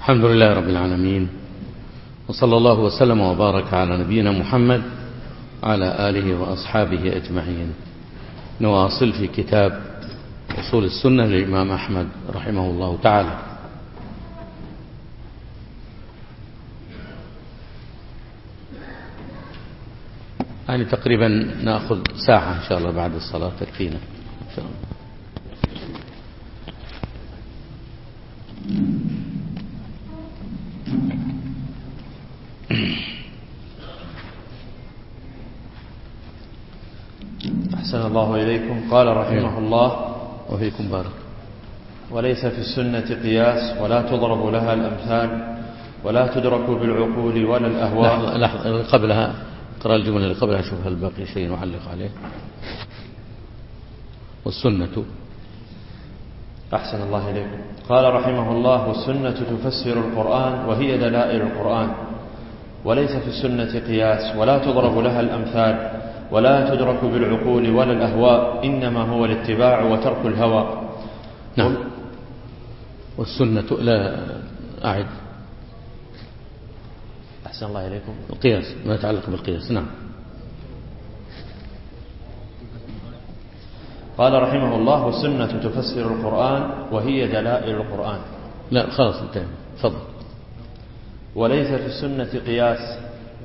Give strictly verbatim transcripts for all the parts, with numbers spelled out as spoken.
الحمد لله رب العالمين، وصلى الله وسلم وبارك على نبينا محمد وعلى آله وأصحابه أجمعين. نواصل في كتاب أصول السنة للإمام أحمد رحمه الله تعالى. يعني تقريبا نأخذ ساعة إن شاء الله بعد الصلاة تكفينا إن شاء الله. أحسن الله إليكم. قال رحمه الله وفيكم بارك: وليس في السنة قياس ولا تضرب لها الأمثال ولا تدرك بالعقول ولا الأهواء. لحظة, لحظة قبلها اقرأ الجملة اللي قبلها شوف هل باقي شيء نعلق عليه. والسنة. أحسن الله إليكم. قال رحمه الله: والسنة تفسر القرآن وهي دلائل القرآن، وليس في السنة قياس ولا تضرب لها الأمثال ولا تدرك بالعقول ولا الأهواء، إنما هو الاتباع وترك الهوى. نعم. والسنة لا أعد. أحسن الله إليكم. القياس ما يتعلق بالقياس. نعم. قال رحمه الله: والسنة تفسر القرآن وهي دلائل القرآن. لا خلاص انتهى. تفضل. وليس في السنة قياس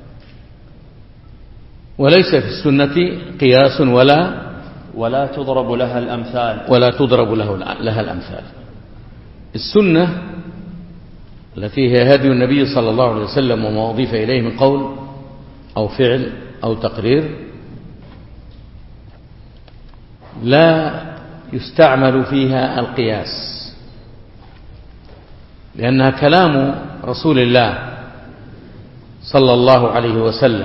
وليس في السنة قياس ولا ولا تضرب لها الأمثال ولا تضرب له لها الأمثال. السنة التي هي هدي النبي صلى الله عليه وسلم وما أضيف إليه من قول أو فعل أو تقرير لا يستعمل فيها القياس، لأنها كلام رسول الله صلى الله عليه وسلم،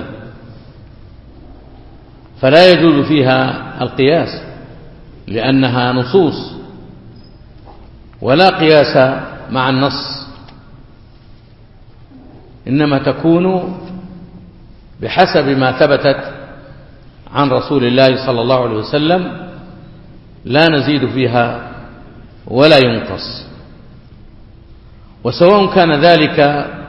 فلا يجوز فيها القياس لأنها نصوص، ولا قياس مع النص، إنما تكون بحسب ما ثبتت عن رسول الله صلى الله عليه وسلم، لا نزيد فيها ولا ينقص. وسواء كان ذلك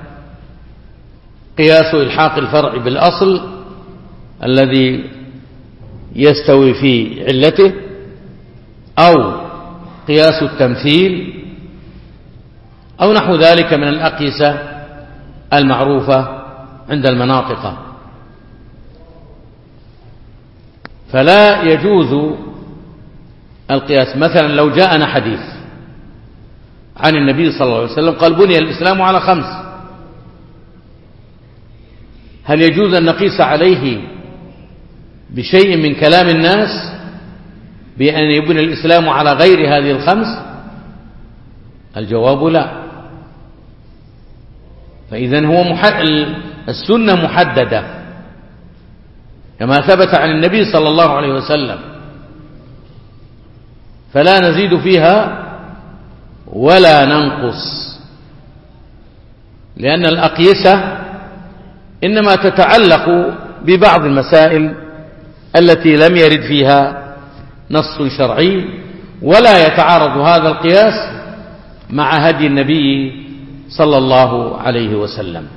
قياس إلحاق الفرع بالأصل الذي يستوي في علته، أو قياس التمثيل، أو نحو ذلك من الأقيسة المعروفة عند المناطق، فلا يجوز القياس. مثلا لو جاءنا حديث عن النبي صلى الله عليه وسلم قال: بني الإسلام على خمس، هل يجوز أن نقيس عليه بشيء من كلام الناس بأن يبني الإسلام على غير هذه الخمس؟ الجواب لا. فإذن هو محد... السنة محددة كما ثبت عن النبي صلى الله عليه وسلم، فلا نزيد فيها ولا ننقص، لأن الأقيسة إنما تتعلق ببعض المسائل التي لم يرد فيها نص شرعي، ولا يتعارض هذا القياس مع هدي النبي صلى الله عليه وسلم.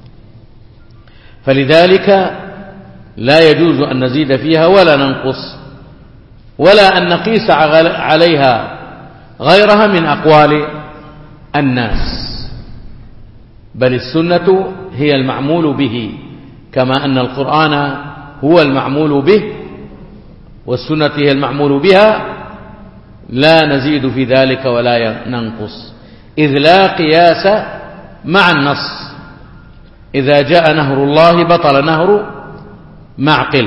فلذلك لا يجوز أن نزيد فيها ولا ننقص، ولا أن نقيس عليها غيرها من أقوال الناس، بل السنة هي المعمول به، كما أن القرآن هو المعمول به والسنة هي المعمول بها، لا نزيد في ذلك ولا ننقص، إذ لا قياس مع النص. إذا جاء نهر الله بطل نهر معقل،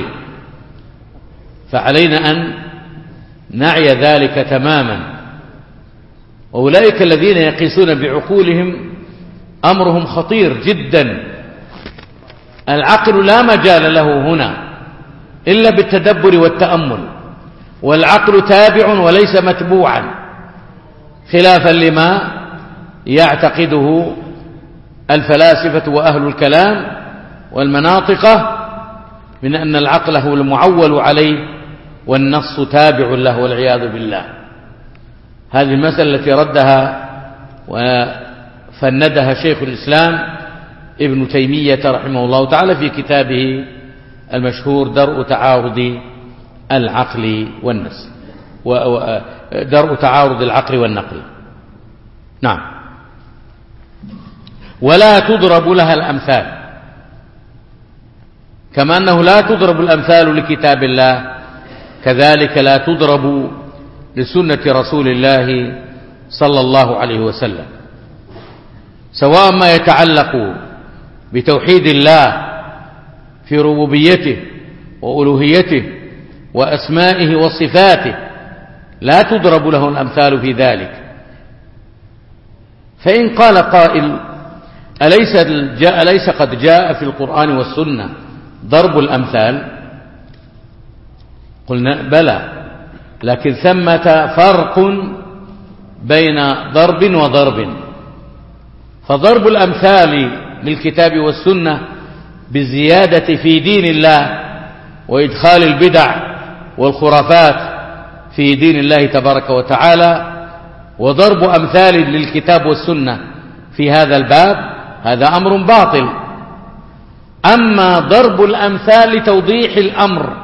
فعلينا أن نعي ذلك تماما. وأولئك الذين يقيسون بعقولهم أمرهم خطير جدا. العقل لا مجال له هنا إلا بالتدبر والتأمل، والعقل تابع وليس متبوعا، خلافا لما يعتقده الفلاسفة وأهل الكلام والمناطقة من أن العقل هو المعول عليه والنص تابع له والعياذ بالله. هذه المسألة التي ردها فندها شيخ الإسلام ابن تيمية رحمه الله تعالى في كتابه المشهور درء تعارض العقل والنقل درء تعارض العقل والنقل. نعم. ولا تضرب لها الأمثال، كما أنه لا تضرب الأمثال لكتاب الله كذلك لا تضرب لسنة رسول الله صلى الله عليه وسلم، سواء ما يتعلق بتوحيد الله في ربوبيته وألوهيته وأسمائه وصفاته لا تضرب له الأمثال في ذلك. فإن قال قائل أليس, جاء أليس قد جاء في القرآن والسنة ضرب الأمثال؟ قلنا بلى، لكن ثمة فرق بين ضرب وضرب. فضرب الأمثال للكتاب والسنة بالزيادة في دين الله وإدخال البدع والخرافات في دين الله تبارك وتعالى، وضرب أمثال للكتاب والسنة في هذا الباب هذا أمر باطل. أما ضرب الأمثال لتوضيح الأمر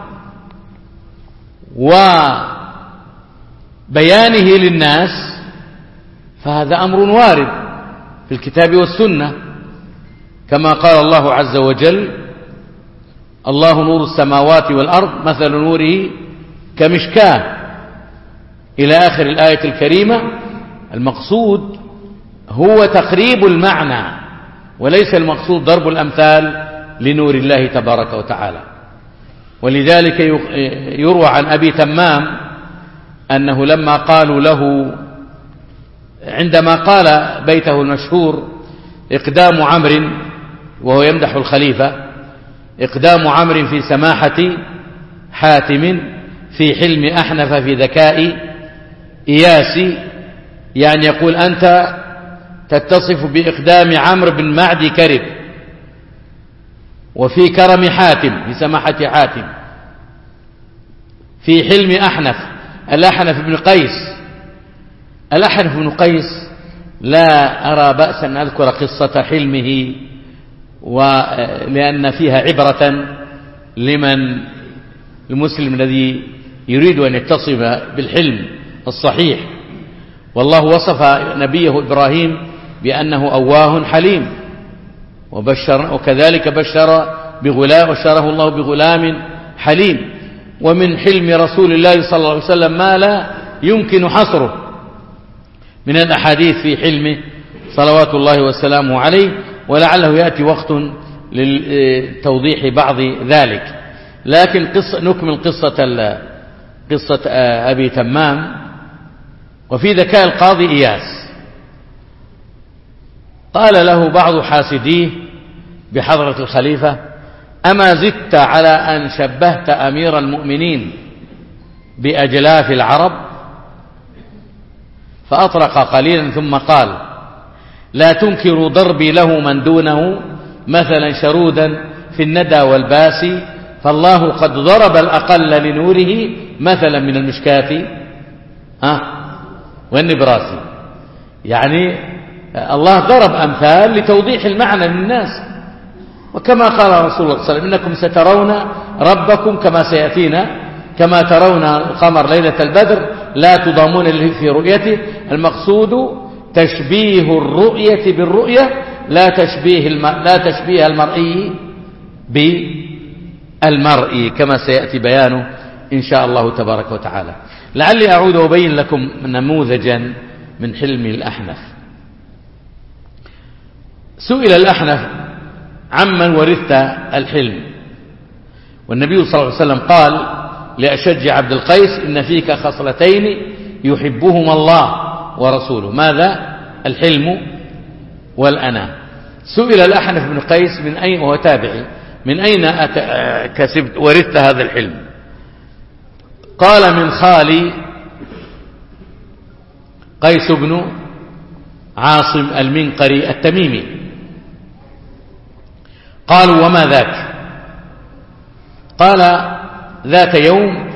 وبيانه للناس فهذا أمر وارد في الكتاب والسنة، كما قال الله عز وجل الله نور السماوات والأرض مثل نوره كمشكاة إلى آخر الآية الكريمة. المقصود هو تقريب المعنى وليس المقصود ضرب الأمثال لنور الله تبارك وتعالى. ولذلك يروى عن أبي تمام أنه لما قالوا له عندما قال بيته المشهور إقدام عمرو وهو يمدح الخليفة، إقدام عمرو في سماحة حاتم في حلم أحنف في ذكاء إياس، يعني يقول أنت تتصف بإقدام عمرو بن معدي كرب وفي كرم حاتم في سماحة حاتم في حلم أحنف. الأحنف بن قيس الأحنف بن قيس لا أرى بأسا أن أذكر قصة حلمه ولأن فيها عبرة لمن المسلم الذي يريد أن يتصف بالحلم الصحيح. والله وصف نبيه إبراهيم بأنه أواه حليم، وبشر وكذلك بشر بغلام بشره الله بغلام حليم. ومن حلم رسول الله صلى الله عليه وسلم ما لا يمكن حصره من الأحاديث في حلمه صلوات الله وسلامه عليه، ولعله يأتي وقت لتوضيح بعض ذلك. لكن قصة نكمل قصة قصة أبي تمام. وفي ذكاء القاضي إياس قال له بعض حاسديه بحضرة الخليفة أما زدت على أن شبهت أمير المؤمنين بأجلاف العرب؟ فأطرق قليلا ثم قال لا تنكروا ضربي له من دونه مثلا شرودا في الندى والباسي، فالله قد ضرب الأقل لنوره مثلا من المشكاة ها والنبراسي. يعني الله ضرب أمثال لتوضيح المعنى للناس، وكما قال رسول الله صلى الله عليه وسلم إنكم سترون ربكم كما سيأتينا كما ترون القمر ليلة البدر لا تضامون في رؤيته. المقصود تشبيه الرؤية بالرؤية لا تشبيه الم... لا تشبيه المرئي بالمرئي كما سيأتي بيانه إن شاء الله تبارك وتعالى. لعلي أعود وأبين لكم نموذجا من حلم الأحنف. سئل الأحنف عمن ورثت الحلم، والنبي صلى الله عليه وسلم قال لأشج عبد القيس إن فيك خصلتين يحبهما الله ورسوله. ماذا؟ الحلم والأنا. سئل الأحنف بن قيس من أين، وهو تابعي، من أين كسبت ورثت هذا الحلم؟ قال من خالي قيس بن عاصم المنقري التميمي. قالوا وما ذاك؟ قال ذات يوم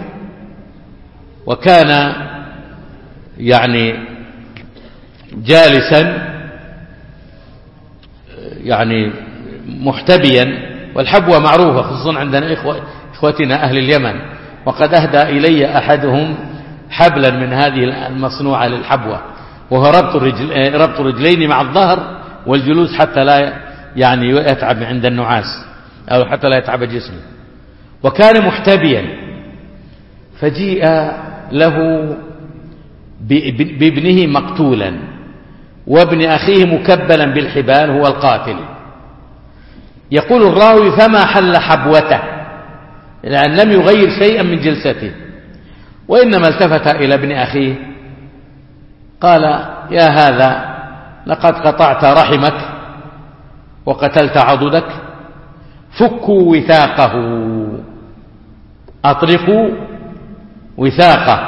وكان يعني جالسا يعني محتبيا، والحبوة معروفة خصوصا عندنا إخوة إخوتنا أهل اليمن، وقد أهدى إلي أحدهم حبلا من هذه المصنوعة للحبوة، وهو ربط الرجل ربط الرجلين مع الظهر والجلوس حتى لا يعني يتعب عند النعاس أو حتى لا يتعب جسمه. وكان محتبيا، فجيء له بابنه مقتولا وابن أخيه مكبلا بالحبال هو القاتل. يقول الراوي فما حل حبوته، لأن لم يغير شيئا من جلسته، وإنما التفت إلى ابن أخيه قال يا هذا لقد قطعت رحمك وقتلت عضدك، فكوا وثاقه، أطرقوا وثاقه،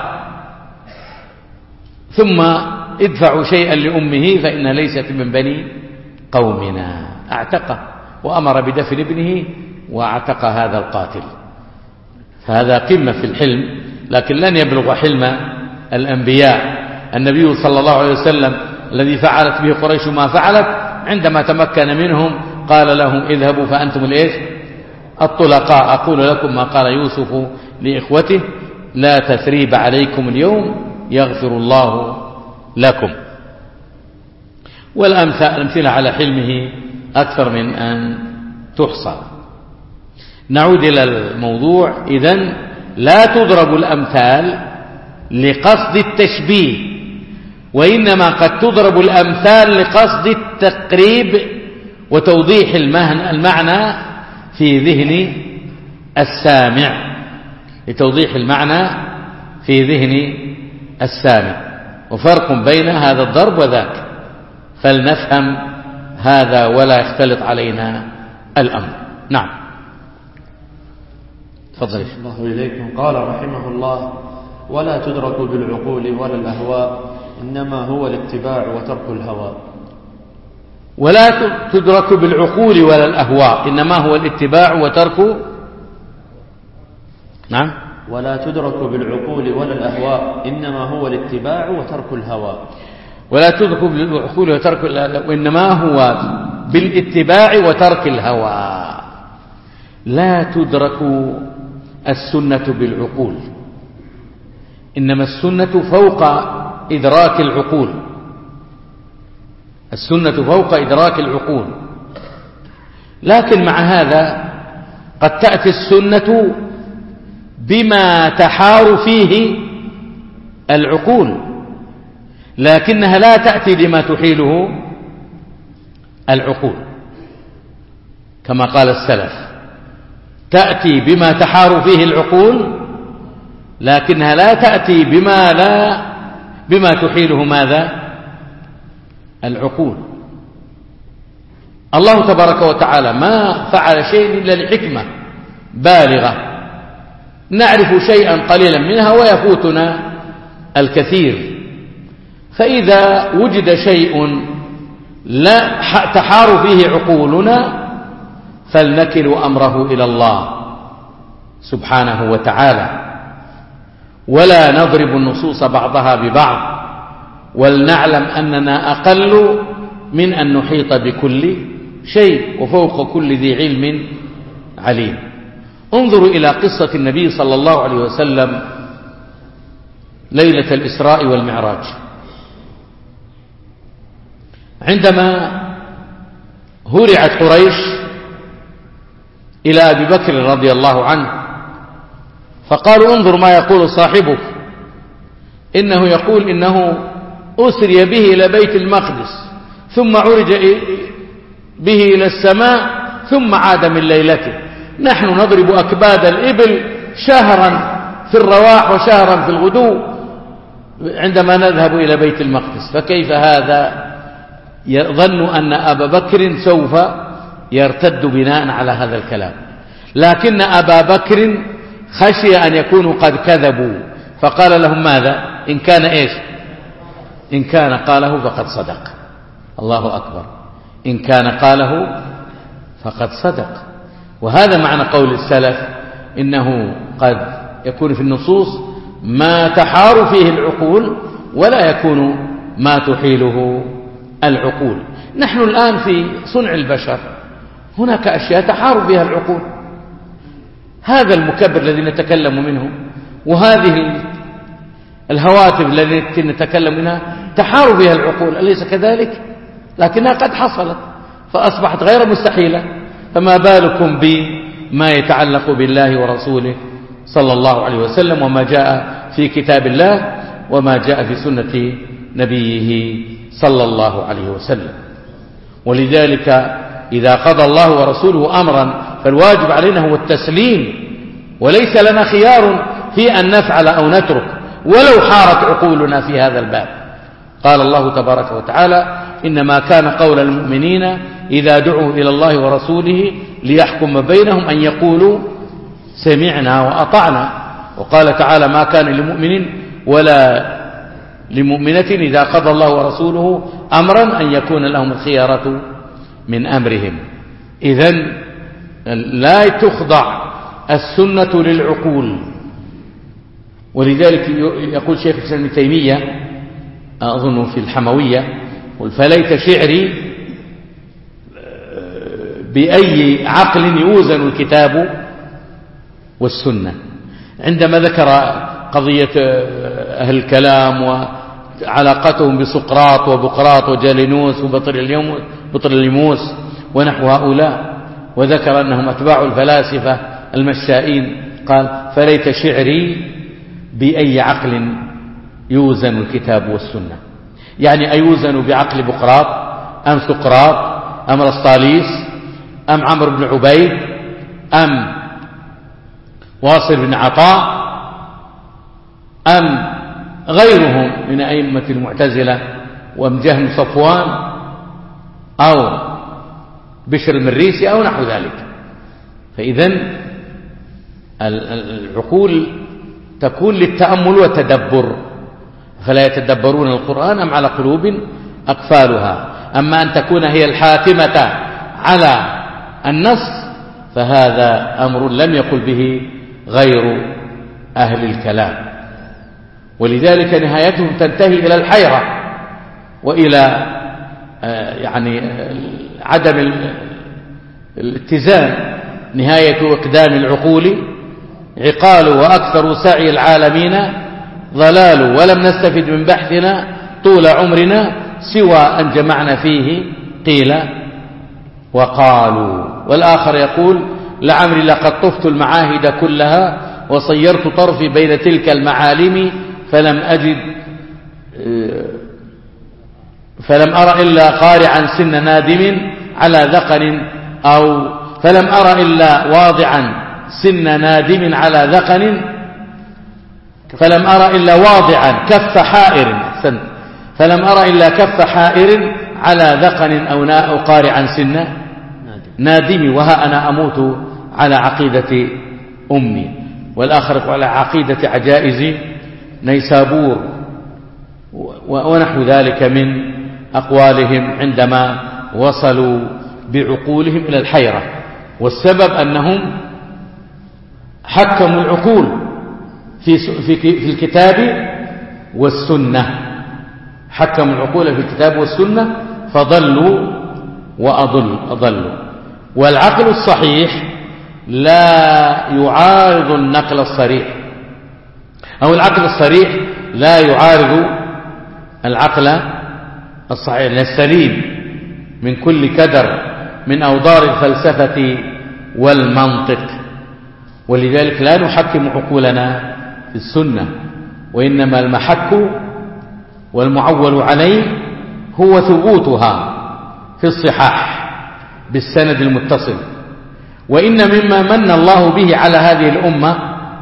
ثم ادفعوا شيئا لأمه فإنها ليست من بني قومنا. اعتقه وأمر بدفن ابنه واعتق هذا القاتل. فهذا قمة في الحلم، لكن لن يبلغ حلم الأنبياء. النبي صلى الله عليه وسلم الذي فعلت به قريش ما فعلت، عندما تمكن منهم قال لهم اذهبوا فأنتم الإيش الطلقاء. أقول لكم ما قال يوسف لإخوته لا تثريب عليكم اليوم يغفر الله لكم. والأمثلة على حلمه أكثر من أن تحصى. نعود إلى الموضوع. إذن لا تضرب الأمثال لقصد التشبيه، وإنما قد تضرب الأمثال لقصد التقريب وتوضيح المعنى في ذهن السامع، لتوضيح المعنى في ذهن السامع. وفرق بين هذا الضرب وذاك، فلنفهم هذا ولا يختلط علينا الأمر. نعم تفضل. الله إليكم. قال رحمه الله ولا تدرك بالعقول ولا الأهواء إنما هو الاتباع وترك الهوى. ولا تدرك بالعقول ولا الأهواء إنما هو الاتباع وترك نعم ولا تدرك بالعقول ولا الأهواء إنما هو الاتباع وترك الهوى. ولا تدرك بالعقول وترك الهوى وإنما هو بالاتباع وترك الهوى. لا تدرك السنة بالعقول، إنما السنة فوق إدراك العقول. السنة فوق إدراك العقول، لكن مع هذا قد تأتي السنة بما تحار فيه العقول، لكنها لا تأتي بما تحيله العقول، كما قال السلف تأتي بما تحار فيه العقول لكنها لا تأتي بما لا بما تحيله ماذا العقول. الله تبارك وتعالى ما فعل شيء إلا لحكمة بالغة، نعرف شيئا قليلا منها ويفوتنا الكثير. فإذا وجد شيء لا تحار فيه عقولنا فلنكل أمره إلى الله سبحانه وتعالى، ولا نضرب النصوص بعضها ببعض، ولنعلم أننا أقل من أن نحيط بكل شيء، وفوق كل ذي علم عليم. انظروا إلى قصة النبي صلى الله عليه وسلم ليلة الإسراء والمعراج. عندما هرعت قريش إلى أبي بكر رضي الله عنه فقالوا انظر ما يقول صاحبك، إنه يقول إنه أسري به إلى بيت المقدس ثم عرج به إلى السماء ثم عاد من ليلته، نحن نضرب أكباد الإبل شهرا في الرواح وشهرا في الغدو عندما نذهب إلى بيت المقدس، فكيف هذا؟ يظن أن أبا بكر سوف يرتد بناء على هذا الكلام، لكن أبا بكر خشي أن يكونوا قد كذبوا فقال لهم ماذا؟ إن كان إيش؟ إن كان قاله فقد صدق. الله أكبر، إن كان قاله فقد صدق. وهذا معنى قول السلف إنه قد يكون في النصوص ما تحار فيه العقول ولا يكون ما تحيله العقول، نحن الآن في صنع البشر هناك أشياء تحارب بها العقول. هذا المكبر الذي نتكلم منه وهذه الهواتف التي نتكلم منها تحارب بها العقول، أليس كذلك؟ لكنها قد حصلت فأصبحت غير مستحيلة، فما بالكم بما يتعلق بالله ورسوله صلى الله عليه وسلم وما جاء في كتاب الله وما جاء في سنة نبيه صلى الله عليه وسلم. ولذلك إذا قضى الله ورسوله أمرا فالواجب علينا هو التسليم، وليس لنا خيار في أن نفعل أو نترك ولو حارت عقولنا في هذا الباب. قال الله تبارك وتعالى: إنما كان قول المؤمنين إذا دعوا إلى الله ورسوله ليحكم بينهم أن يقولوا سمعنا وأطعنا. وقال تعالى: ما كان لمؤمن ولا لمؤمنة إذا قضى الله ورسوله أمرا أن يكون لهم الخيارة من أمرهم. إذن لا تخضع السنة للعقول. ولذلك يقول شيخ الإسلام ابن تيمية أظن في الحموية: فليت شعري بأي عقل يوزن الكتاب والسنة. عندما ذكر قضية أهل الكلام وعلاقتهم بسقراط وبقراط وجالينوس وبطريليموس ونحو هؤلاء، وذكر أنهم أتباع الفلاسفة المشائين، قال: فليت شعري بأي عقل يوزن الكتاب والسنة. يعني أيوزن بعقل بقراط أم سقراط أم رسطاليس أم عمرو بن عبيد أم واصل بن عطاء أم غيرهم من أئمة المعتزلة ومجهم صفوان أو بشر المريسي أو نحو ذلك. فإذن العقول تكون للتأمل والتدبر، فلا يتدبرون القرآن أم على قلوب أقفالها. أما أن تكون هي الحاكمة على النص فهذا أمر لم يقل به غير أهل الكلام. ولذلك نهايتهم تنتهي إلى الحيرة وإلى يعني عدم الاتزان. نهاية إقدام العقول عقال وأكثر سعي العالمين ضلال، ولم نستفد من بحثنا طول عمرنا سوى أن جمعنا فيه قيل وقالوا. والآخر يقول: لعمري لقد طفت المعاهد كلها وصيرت طرفي بين تلك المعالم فلم أجد فلم أرى إلا قارعا سن نادم على ذقن أو فلم أرى إلا واضعا سن نادم على ذقن فلم أرى إلا واضعا كف حائر أحسنت فلم أرى إلا كف حائر على ذقن أو ناء قارعا سن نادم وها أنا أموت على عقيدة أمي. والآخر على عقيدة عجائز نيسابور ونحو ذلك من أقوالهم عندما وصلوا بعقولهم إلى الحيرة. والسبب أنهم حكموا العقول في في الكتاب والسنة، حكموا العقول في الكتاب والسنة فضلوا وأضل أضلوا. والعقل الصحيح لا يعارض النقل الصريح، أو العقل الصريح لا يعارض العقل الصحيح السليم من كل كدر من أوضار الفلسفة والمنطق. ولذلك لا نحكم عقولنا في السنة، وإنما المحك والمعول عليه هو ثبوتها في الصحاح بالسند المتصل. وإن مما من الله به على هذه الأمة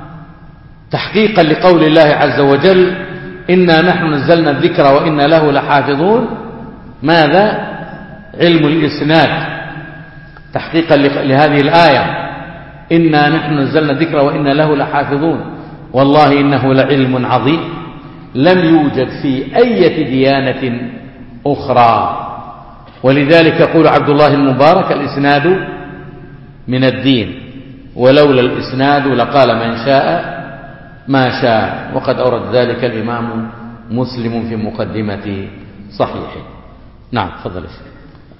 تحقيقا لقول الله عز وجل: إنا نحن نزلنا الذكر وإنا له لحافظون. ماذا؟ علم الإسناد، تحقيقا لهذه الآية: إنا نحن نزلنا الذكر وإنا له لحافظون. والله إنه لعلم عظيم لم يوجد في أي ديانة أخرى. ولذلك يقول عبد الله المبارك: الإسناد من الدين، ولولا الإسناد لقال من شاء ما شاء. وقد أورد ذلك الإمام مسلم في مقدمة صحيحه. نعم، تفضل.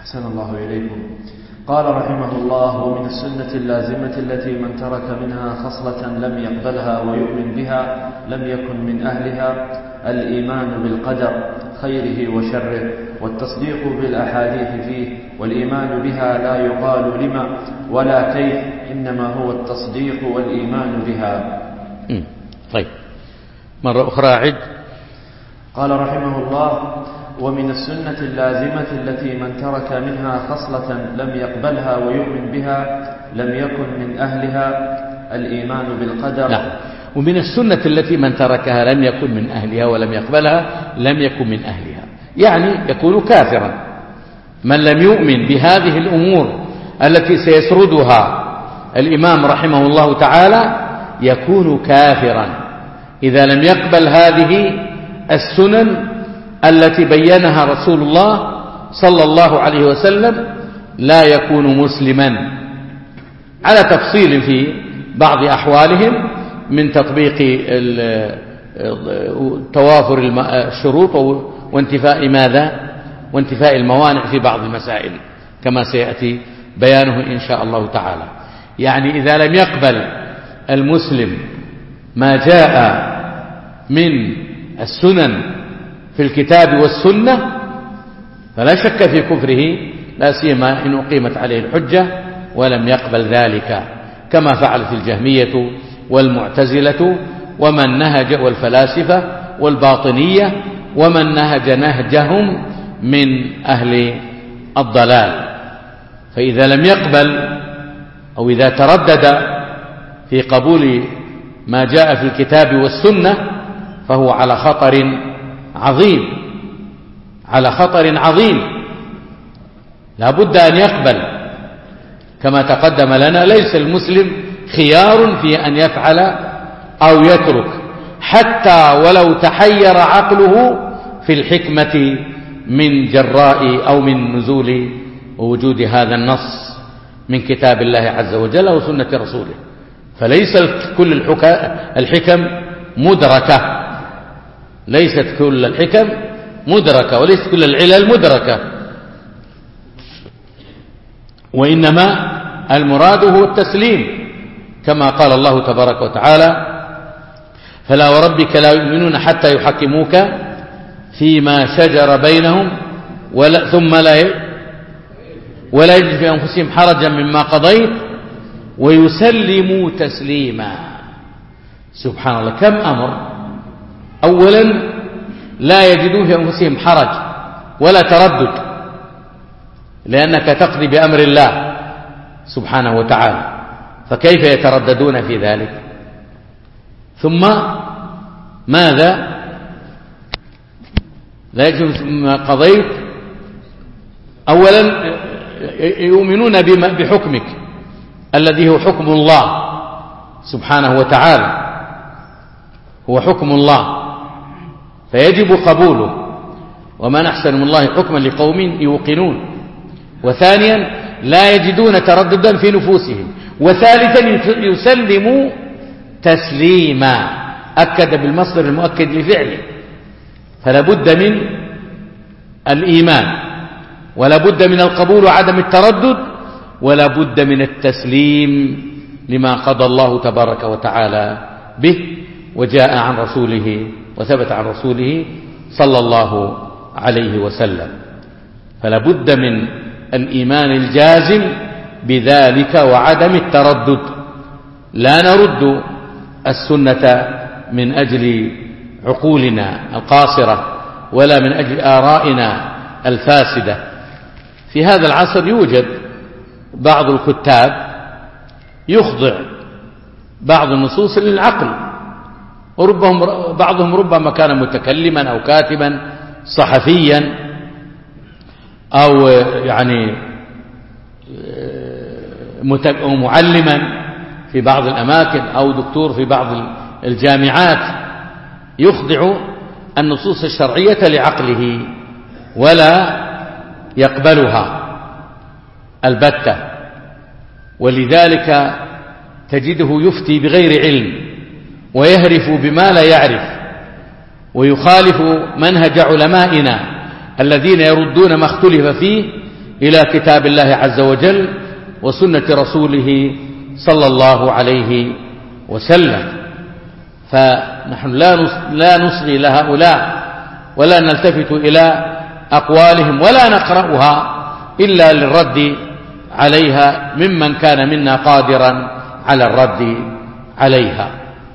أحسن الله إليكم. قال رحمه الله: ومن السنة اللازمة التي من ترك منها خصلة لم يقبلها ويؤمن بها لم يكن من أهلها الإيمان بالقدر خيره وشره والتصديق بالأحاديث فيه، والإيمان بها لا يقال لما ولا كيف، إنما هو التصديق والإيمان بها. طيب، مرة أخرى عد. قال رحمه الله: ومن السنة اللازمة التي من ترك منها خصلة لم يقبلها ويؤمن بها لم يكن من أهلها الإيمان بالقدر. لا. ومن السنة التي من تركها لم يكن من أهلها ولم يقبلها لم يكن من أهلها، يعني يكون كافرا. من لم يؤمن بهذه الأمور التي سيسردها الإمام رحمه الله تعالى يكون كافرا إذا لم يقبل هذه السنن التي بينها رسول الله صلى الله عليه وسلم، لا يكون مسلما، على تفصيل في بعض أحوالهم من تطبيق توافر الشروط وانتفاء ماذا وانتفاء الموانع في بعض المسائل كما سيأتي بيانه إن شاء الله تعالى. يعني إذا لم يقبل المسلم ما جاء من السنن في الكتاب والسنة فلا شك في كفره، لا سيما إن أقيمت عليه الحجة ولم يقبل ذلك، كما فعلت الجهمية والمعتزلة ومن نهج والفلاسفة والباطنية ومن نهج نهجهم من أهل الضلال. فإذا لم يقبل أو إذا تردد في قبول ما جاء في الكتاب والسنة فهو على خطر عظيم، على خطر عظيم، لا بد أن يقبل. كما تقدم لنا ليس المسلم خيار في أن يفعل أو يترك، حتى ولو تحير عقله في الحكمة من جراء أو من نزول ووجود هذا النص من كتاب الله عز وجل وسنة رسوله. فليس كل الحكم مدركة، ليست كل الحكم مدركة وليست كل العلل مدركة، وإنما المراد هو التسليم، كما قال الله تبارك وتعالى: فلا وربك لا يؤمنون حتى يحكموك فيما شجر بينهم ولا ثم لا ولا يجد في أنفسهم حرجا مما قضيت ويسلموا تسليما. سبحان الله، كم أمر! أولا لا يجدون في أنفسهم حرج ولا تردد، لأنك تقضي بأمر الله سبحانه وتعالى، فكيف يترددون في ذلك؟ ثم ماذا؟ لا يجد ما قضيت. أولا يؤمنون بحكمك الذي هو حكم الله سبحانه وتعالى، هو حكم الله فيجب قبوله، ومن أحسن من الله حكما لقوم يوقنون. وثانيا لا يجدون ترددا في نفوسهم. وثالثا يسلموا تسليما، أكد بالمصدر المؤكد لفعله. فلا بد من الإيمان ولا بد من القبول وعدم التردد ولا بد من التسليم لما قضى الله تبارك وتعالى به وجاء عن رسوله وثبت عن رسوله صلى الله عليه وسلم. فلا بد من الإيمان الجازم بذلك وعدم التردد. لا نرد السنة من أجل عقولنا القاصرة ولا من أجل آرائنا الفاسدة. في هذا العصر يوجد بعض الكتاب يخضع بعض النصوص للعقل، وربهم بعضهم ربما كان متكلما أو كاتبا صحفيا أو يعني معلما في بعض الأماكن أو دكتور في بعض الجامعات، يخضع النصوص الشرعية لعقله ولا يقبلها البتة، ولذلك تجده يفتي بغير علم ويهرف بما لا يعرف ويخالف منهج علمائنا الذين يردون ما اختلف فيه إلى كتاب الله عز وجل وسنة رسوله صلى الله عليه وسلم. فنحن لا نصغي لهؤلاء ولا نلتفت إلى أقوالهم ولا نقرأها إلا للرد عليها ممن كان منا قادرا على الرد عليها.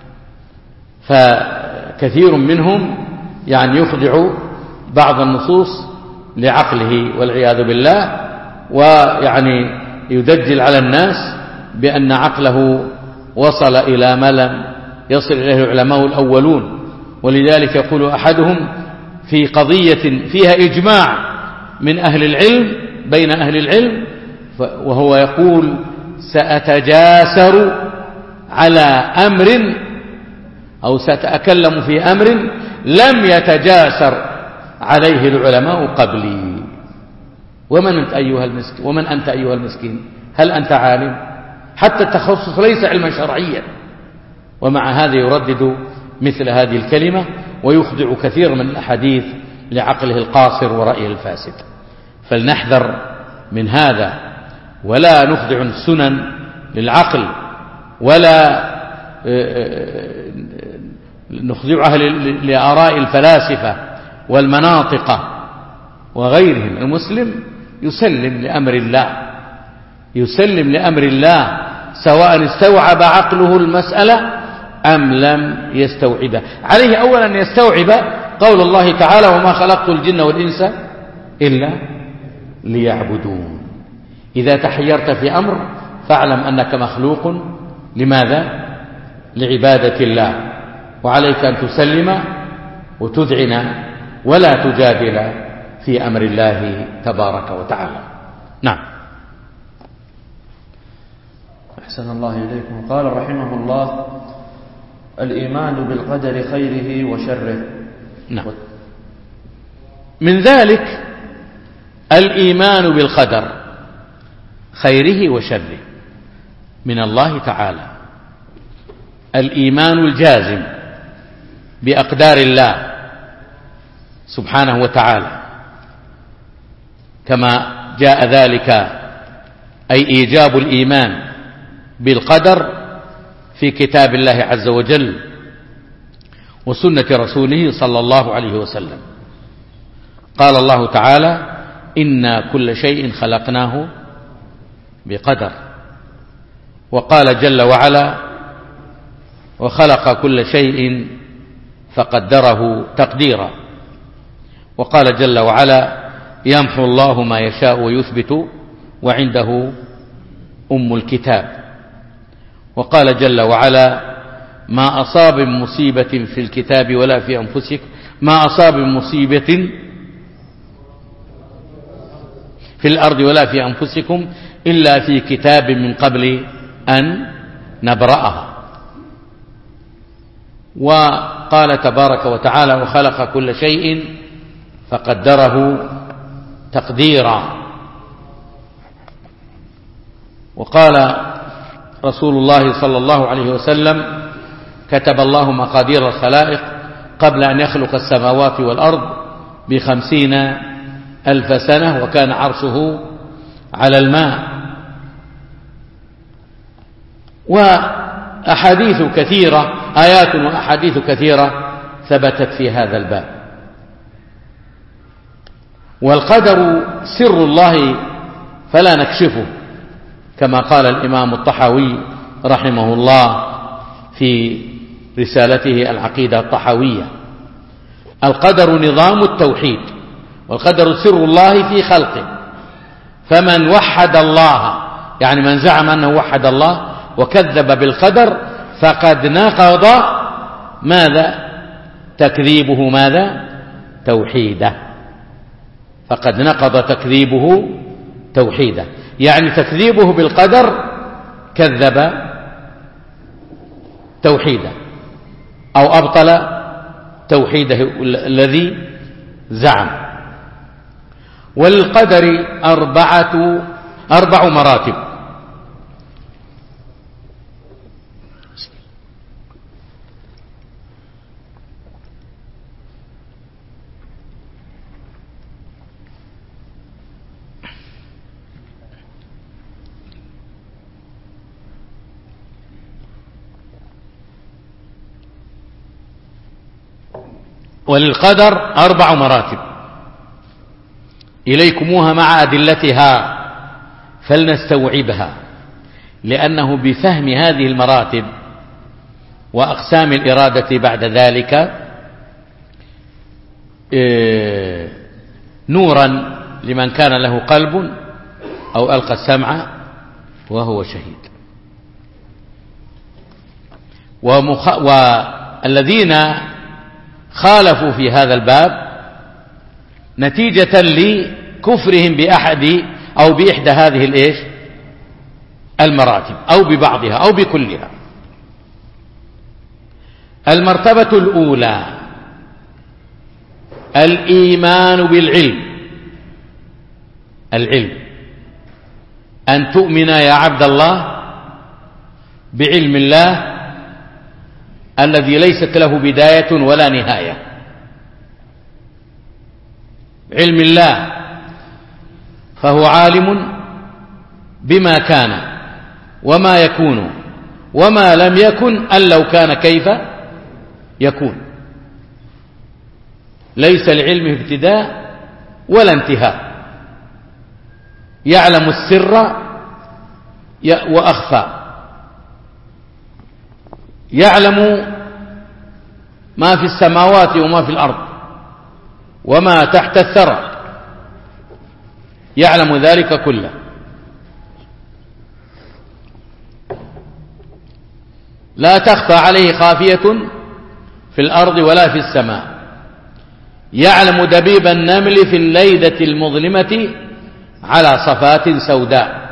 فكثير منهم يعني يخضع بعض النصوص لعقله والعياذ بالله، ويعني يدجل على الناس بأن عقله وصل إلى ما لم يصل إليه العلماء الأولون. ولذلك يقول أحدهم في قضية فيها إجماع من أهل العلم بين أهل العلم، وهو يقول سأتجاسر على أمر أو سأتكلم في أمر لم يتجاسر عليه العلماء قبلي. ومن أنت أيها المسكين ومن أنت أيها المسكين؟ هل أنت عالم؟ حتى التخصص ليس علما شرعيا، ومع هذا يردد مثل هذه الكلمة ويخضع كثير من الأحاديث لعقله القاصر ورأيه الفاسد. فلنحذر من هذا ولا نخضع السنن للعقل ولا نخضعها لآراء الفلاسفة والمناطق وغيرهم. المسلم يسلم لأمر الله يسلم لأمر الله سواء استوعب عقله المسألة أم لم يستوعبه. عليه أولا أن يستوعب قول الله تعالى وما خلقت الجن والإنس إلا ليعبدون. إذا تحيرت في أمر فاعلم أنك مخلوق لماذا؟ لعبادة الله، وعليك أن تسلم وتذعن ولا تجادل في أمر الله تبارك وتعالى. نعم. أحسن الله إليكم. قال رحمه الله الإيمان بالقدر خيره وشره. نعم. من ذلك الإيمان بالقدر خيره وشره من الله تعالى، الإيمان الجازم بأقدار الله سبحانه وتعالى كما جاء ذلك، أي إيجاب الإيمان بالقدر في كتاب الله عز وجل وسنة رسوله صلى الله عليه وسلم. قال الله تعالى إنا كل شيء خلقناه بقدر. وقال جل وعلا وخلق كل شيء فقدره تقديرا. وقال جل وعلا يمحو الله ما يشاء ويثبت وعنده أم الكتاب. وقال جل وعلا ما أصاب من مصيبة في الكتاب ولا في أنفسكم ما أصاب من مصيبة في الأرض ولا في أنفسكم إلا في كتاب من قبل أن نبرأها. وقال تبارك وتعالى وخلق كل شيء فقدره تقديرا. وقال رسول الله صلى الله عليه وسلم كتب الله مقادير الخلائق قبل أن يخلق السماوات والأرض بخمسين ألف سنة وكان عرشه على الماء. وأحاديث كثيرة آيات وأحاديث كثيرة ثبتت في هذا الباب. والقدر سر الله فلا نكشفه كما قال الإمام الطحاوي رحمه الله في رسالته العقيدة الطحاوية. القدر نظام التوحيد والقدر سر الله في خلقه. فمن وحد الله يعني من زعم أنه وحد الله وكذب بالقدر فقد نقض ماذا؟ تكذيبه ماذا؟ توحيده. فقد نقض تكذيبه توحيده، يعني تكذيبه بالقدر كذب توحيده أو أبطل توحيده الذي زعم. والقدر أربعة أربع مراتب. وللقدر أربع مراتب إليكموها مع أدلتها فلنستوعبها، لأنه بفهم هذه المراتب وأقسام الإرادة بعد ذلك نورا لمن كان له قلب أو ألقى السمع وهو شهيد. ومخ... والذين خالفوا في هذا الباب نتيجة لكفرهم بأحد أو بإحدى هذه الإيش المراتب أو ببعضها أو بكلها. المرتبة الأولى الإيمان بالعلم. العلم أن تؤمن يا عبد الله بعلم الله الذي ليست له بداية ولا نهاية. علم الله فهو عالم بما كان وما يكون وما لم يكن أن لو كان كيف يكون. ليس العلم ابتداء ولا انتهاء، يعلم السر وأخفى، يعلم ما في السماوات وما في الأرض وما تحت الثرى، يعلم ذلك كله. لا تخفى عليه خافية في الأرض ولا في السماء. يعلم دبيب النمل في الليلة المظلمة على صفات سوداء.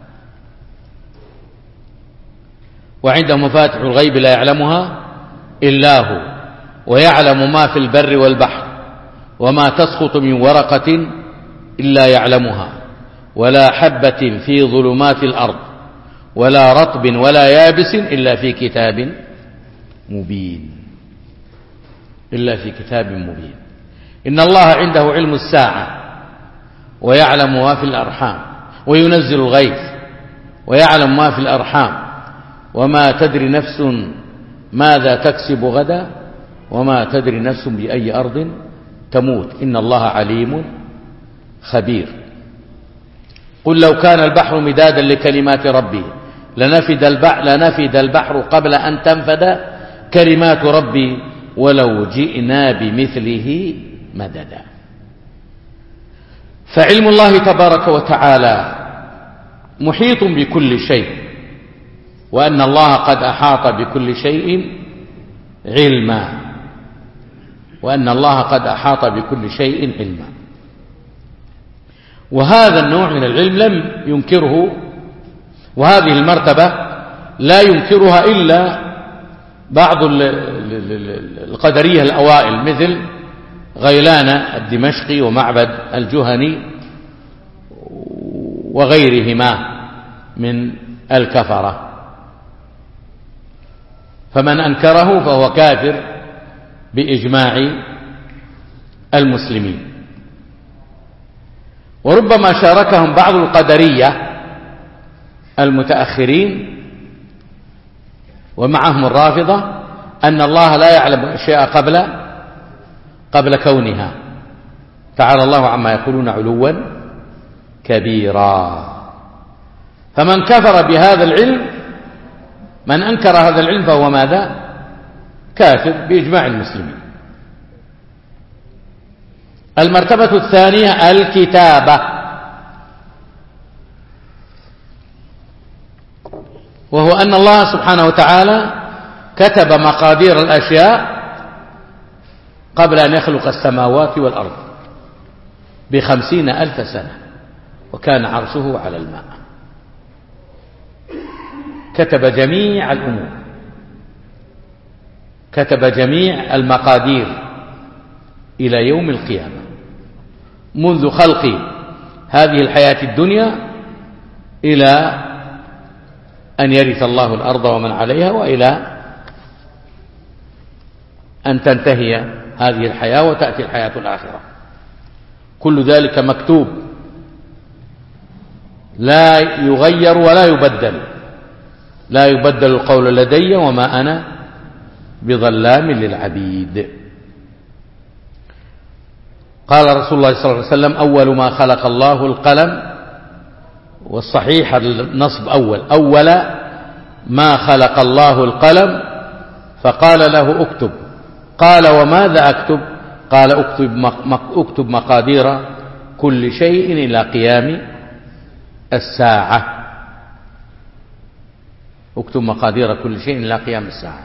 وعنده مفاتح الغيب لا يعلمها إلا هو، ويعلم ما في البر والبحر، وما تسقط من ورقة إلا يعلمها، ولا حبة في ظلمات الأرض، ولا رطب ولا يابس إلا في كتاب مبين. إلا في كتاب مبين. إن الله عنده علم الساعة ويعلم ما في الأرحام وينزل الغيث ويعلم ما في الأرحام وما تدري نفس ماذا تكسب غدا وما تدري نفس بأي أرض تموت إن الله عليم خبير. قل لو كان البحر مدادا لكلمات ربي لنفد البحر, لنفد البحر قبل أن تنفد كلمات ربي ولو جئنا بمثله مددا. فعلم الله تبارك وتعالى محيط بكل شيء، وأن الله قد أحاط بكل شيء علما، وأن الله قد أحاط بكل شيء علما. وهذا النوع من العلم لم ينكره، وهذه المرتبة لا ينكرها إلا بعض القدرية الأوائل مثل غيلان الدمشقي ومعبد الجهني وغيرهما من الكفرة. فمن أنكره فهو كافر بإجماع المسلمين. وربما شاركهم بعض القدرية المتأخرين ومعهم الرافضة أن الله لا يعلم أشياء قبل قبل كونها، تعالى الله عما يقولون علوا كبيرا. فمن كفر بهذا العلم، من أنكر هذا العلم فهو ماذا؟ كافر بإجماع المسلمين. المرتبة الثانية الكتابة، وهو أن الله سبحانه وتعالى كتب مقادير الأشياء قبل أن يخلق السماوات والأرض بخمسين ألف سنة، وكان عرشه على الماء. كتب جميع الأمور، كتب جميع المقادير إلى يوم القيامة، منذ خلق هذه الحياة الدنيا إلى أن يرث الله الأرض ومن عليها، وإلى أن تنتهي هذه الحياة وتأتي الحياة الآخرة. كل ذلك مكتوب لا يغير ولا يبدل. لا يبدل القول لدي وما أنا بظلام للعبيد. قال رسول الله صلى الله عليه وسلم: أول ما خلق الله القلم. والصحيح النصب أول أول ما خلق الله القلم، فقال له: اكتب. قال: وماذا أكتب؟ قال: اكتب, اكتب مقادير كل شيء إلى قيام الساعة. اكتب مقادير كل شيء إلى قيام الساعة.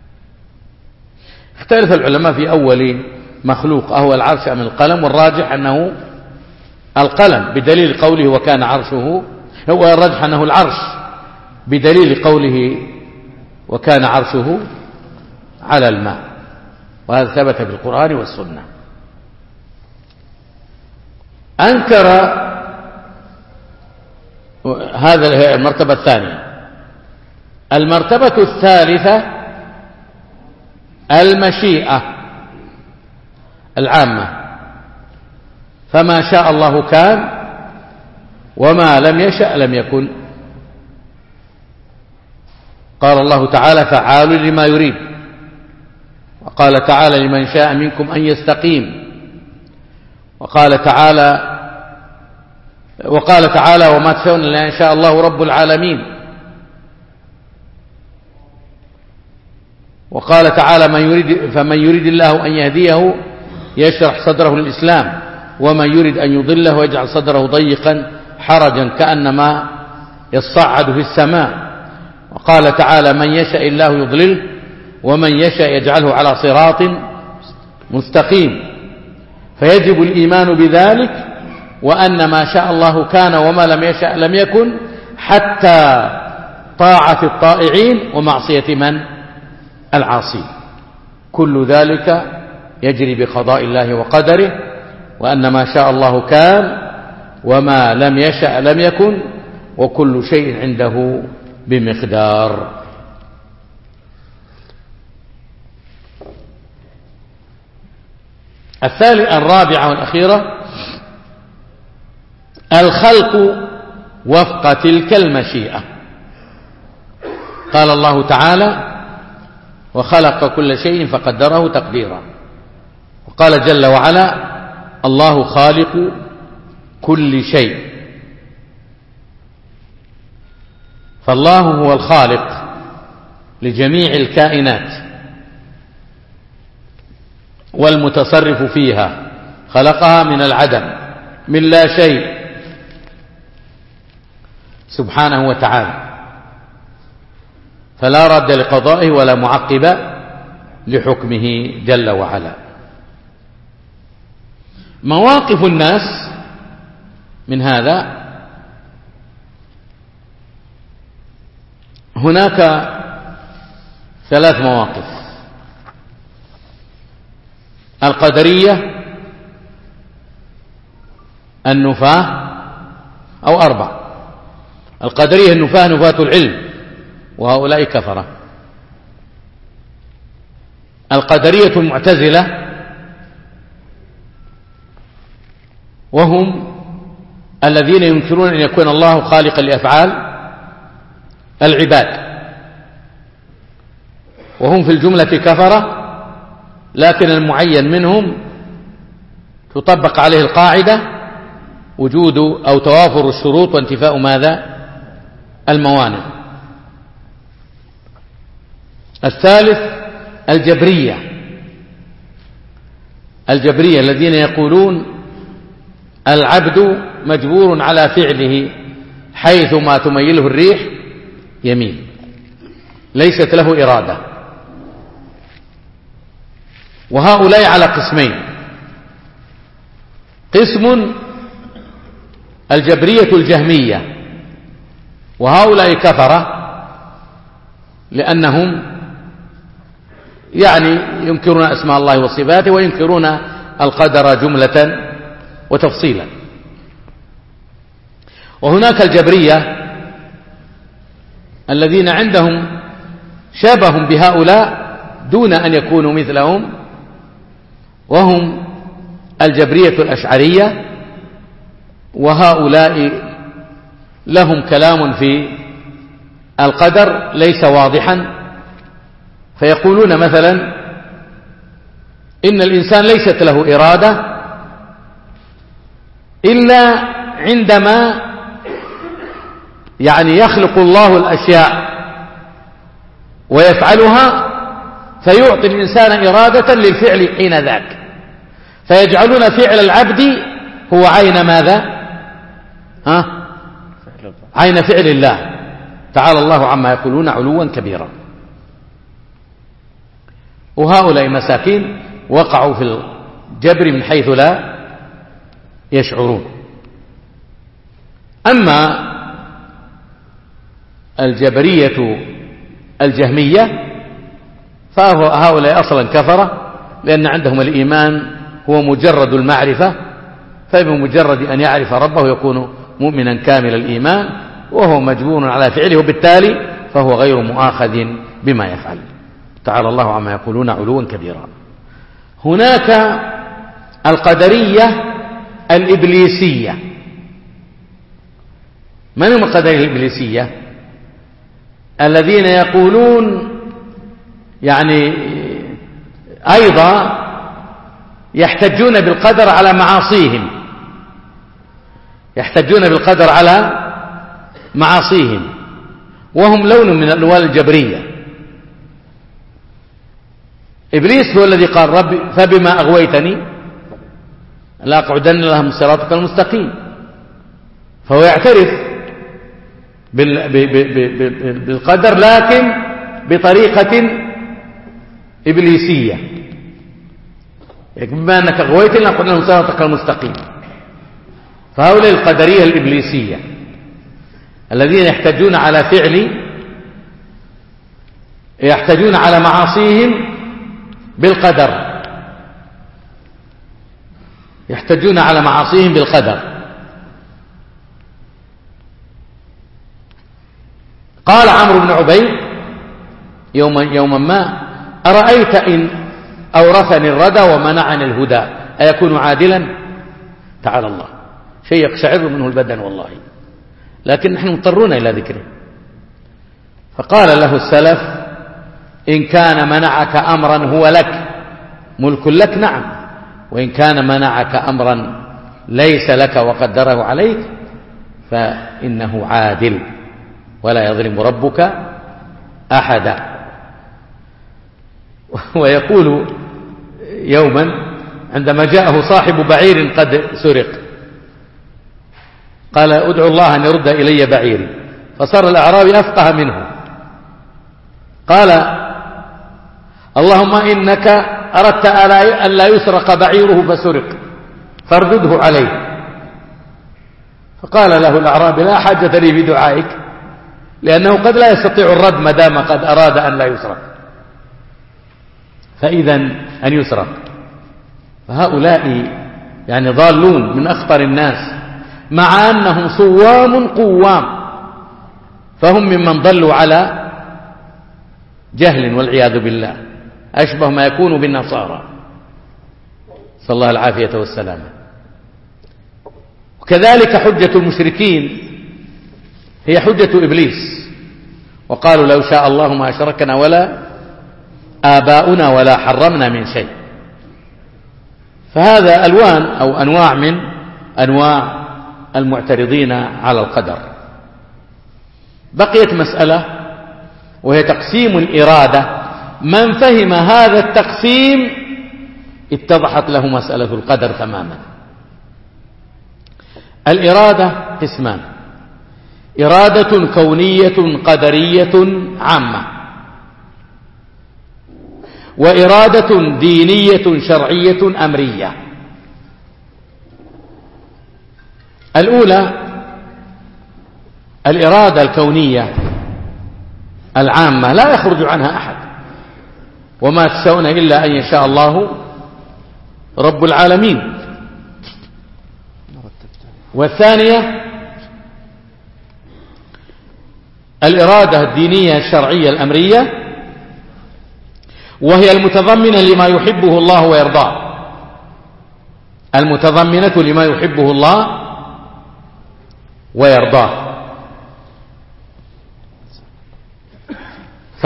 اختلف العلماء في أول مخلوق أهو العرش أم القلم، والراجح أنه القلم بدليل قوله وكان عرشه، هو الراجح أنه العرش بدليل قوله وكان عرشه على الماء، وهذا ثبت في القرآن والسنة. أنكر هذا المرتبة الثانية. المرتبة الثالثة المشيئة العامة، فما شاء الله كان وما لم يشأ لم يكن. قال الله تعالى: فعال لما يريد. وقال تعالى: لمن شاء منكم أن يستقيم. وقال تعالى وقال تعالى: وما تشاءون إلا إن شاء الله رب العالمين. وقال تعالى: من يريد فمن يريد الله أن يهديه يشرح صدره للإسلام، ومن يريد أن يضله ويجعل صدره ضيقا حرجا كأنما يصعد في السماء. وقال تعالى: من يشاء الله يضلله ومن يشاء يجعله على صراط مستقيم. فيجب الإيمان بذلك، وأن ما شاء الله كان وما لم يشاء لم يكن، حتى طاعة الطائعين ومعصية من؟ العاصين. كل ذلك يجري بقضاء الله وقدره، وأن ما شاء الله كان وما لم يشأ لم يكن، وكل شيء عنده بمقدار. الثالث الرابعة والأخيرة الخلق وفق تلك المشيئة. قال الله تعالى: وخلق كل شيء فقدره تقديرا. وقال جل وعلا: الله خالق كل شيء. فالله هو الخالق لجميع الكائنات والمتصرف فيها، خلقها من العدم، من لا شيء، سبحانه وتعالى، فلا رد لقضائه ولا معقب لحكمه جل وعلا. مواقف الناس من هذا: هناك ثلاث مواقف: القدرية، النفاة، أو أربع. القدرية النفاة نفاة العلم، وهؤلاء كفرة. القدرية المعتزلة، وهم الذين ينكرون أن يكون الله خالقا لأفعال العباد، وهم في الجملة كفرة، لكن المعين منهم تطبق عليه القاعدة: وجود أو توافر الشروط وانتفاء ماذا؟ الموانع. الثالث الجبرية. الجبرية الذين يقولون العبد مجبور على فعله، حيث ما تميله الريح يميل، ليست له إرادة. وهؤلاء على قسمين: قسم الجبرية الجهمية، وهؤلاء كفرة لأنهم يعني ينكرون أسماء الله وصفاته، وينكرون القدر جملة وتفصيلا. وهناك الجبرية الذين عندهم شبه بهؤلاء دون أن يكونوا مثلهم، وهم الجبرية الأشعرية، وهؤلاء لهم كلام في القدر ليس واضحا، فيقولون مثلا إن الإنسان ليست له إرادة إلا عندما يعني يخلق الله الأشياء ويفعلها فيعطي الإنسان إرادة للفعل حين ذاك، فيجعلون فعل العبد هو عين ماذا؟ ها؟ عين فعل الله تعالى الله عما يقولون علوا كبيرا. وهؤلاء مساكين وقعوا في الجبر من حيث لا يشعرون. أما الجبرية الجهمية فهؤلاء أصلا كفرة، لأن عندهم الإيمان هو مجرد المعرفة، فبمجرد أن يعرف ربه يكون مؤمنا كامل الإيمان، وهو مجبور على فعله، وبالتالي فهو غير مؤاخذ بما يفعل. تعالى الله عما يقولون علوا كبيرا. هناك القدرية الإبليسية. من هم القدرية الإبليسية؟ الذين يقولون يعني أيضا يحتجون بالقدر على معاصيهم، يحتجون بالقدر على معاصيهم، وهم لون من ألوان الجبرية. إبليس هو الذي قال ربي فبما أغويتني لأقعدن لهم صراطك المستقيم، فهو يعترف بالقدر لكن بطريقة إبليسية، بما أنك أغويتني لأقعدن لهم صراطك المستقيم. فهؤلاء القدرية الإبليسية الذين يحتجون على فعل يحتجون على معاصيهم بالقدر، يحتجون على معاصيهم بالقدر. قال عمرو بن عبيد يوما يوما ما أرأيت إن أورثني الردى ومنعني الهدى أيكون عادلا؟ تعالى الله، شيء يقشعر منه البدن والله، لكن نحن مضطرون إلى ذكره. فقال له السلف إن كان منعك أمرا هو لك ملك لك نعم، وإن كان منعك أمرا ليس لك وقدره عليك فإنه عادل ولا يظلم ربك أحدا. ويقول يوما عندما جاءه صاحب بعير قد سرق قال ادعو الله أن يرد إلي بعيري، فصار الأعرابي أفقه منه، قال اللهم إنك أردت أن لا يسرق بعيره فسرق فاردده عليه. فقال له الأعرابي لا حاجة لي بدعائك، لأنه قد لا يستطيع الرد ما دام قد أراد أن لا يسرق، فإذا أن يسرق. فهؤلاء يعني ضالون من أخطر الناس، مع أنهم صوام قوام، فهم ممن ضلوا على جهل والعياذ بالله، أشبه ما يكون بالنصارى، صلى الله العافية والسلامة. وكذلك حجة المشركين هي حجة إبليس، وقالوا لو شاء الله ما أشركنا ولا آباؤنا ولا حرمنا من شيء. فهذا ألوان أو أنواع من أنواع المعترضين على القدر. بقيت مسألة وهي تقسيم الإرادة. من فهم هذا التقسيم اتضحت له مسألة القدر تماما. الإرادة قسمان: إرادة كونية قدرية عامة، وإرادة دينية شرعية أمرية. الأولى الإرادة الكونية العامة لا يخرج عنها أحد، وما تشاءون إلا أن يشاء الله رب العالمين. والثانية الإرادة الدينية الشرعية الأمرية، وهي المتضمنة لما يحبه الله ويرضاه، المتضمنة لما يحبه الله ويرضاه. ف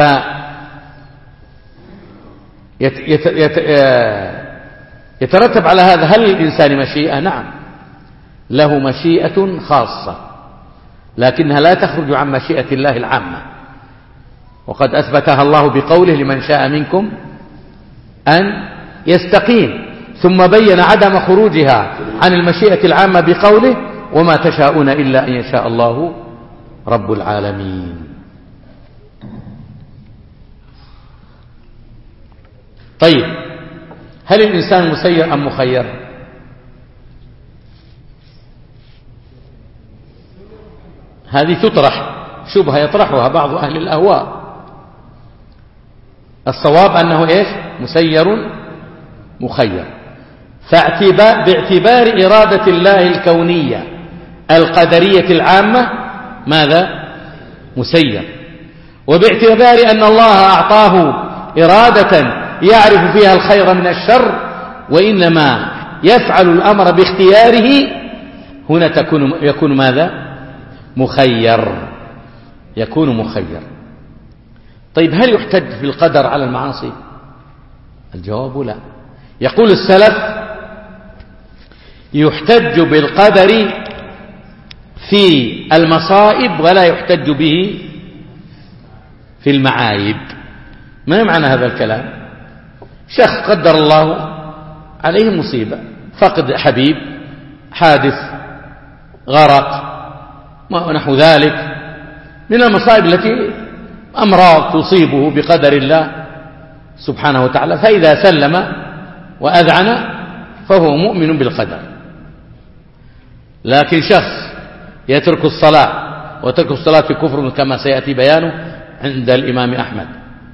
يترتب على هذا هل للإنسان مشيئة؟ نعم، له مشيئة خاصة لكنها لا تخرج عن مشيئة الله العامة، وقد أثبتها الله بقوله لمن شاء منكم أن يستقيم، ثم بين عدم خروجها عن المشيئة العامة بقوله وما تشاءون إلا أن يشاء الله رب العالمين. طيب، هل الإنسان مسير أم مخير؟ هذه تطرح شبهة يطرحها بعض أهل الأهواء. الصواب أنه إيش؟ مسير مخير. فاعتبار باعتبار إرادة الله الكونية القدرية العامة ماذا؟ مسير. وباعتبار أن الله أعطاه إرادة يعرف فيها الخير من الشر وإنما يفعل الأمر باختياره، هنا تكون يكون ماذا؟ مخير، يكون مخير. طيب، هل يحتج في القدر على المعاصي؟ الجواب لا. يقول السلف يحتج بالقدر في المصائب ولا يحتج به في المعايب. ما معنى هذا الكلام؟ شخص قدر الله عليه مصيبة، فقد حبيب، حادث، غرق، ونحو ذلك من المصائب التي أمراض تصيبه بقدر الله سبحانه وتعالى، فإذا سلم وأذعن فهو مؤمن بالقدر. لكن شخص يترك الصلاة، وترك الصلاة في كفر كما سيأتي بيانه عند الإمام أحمد،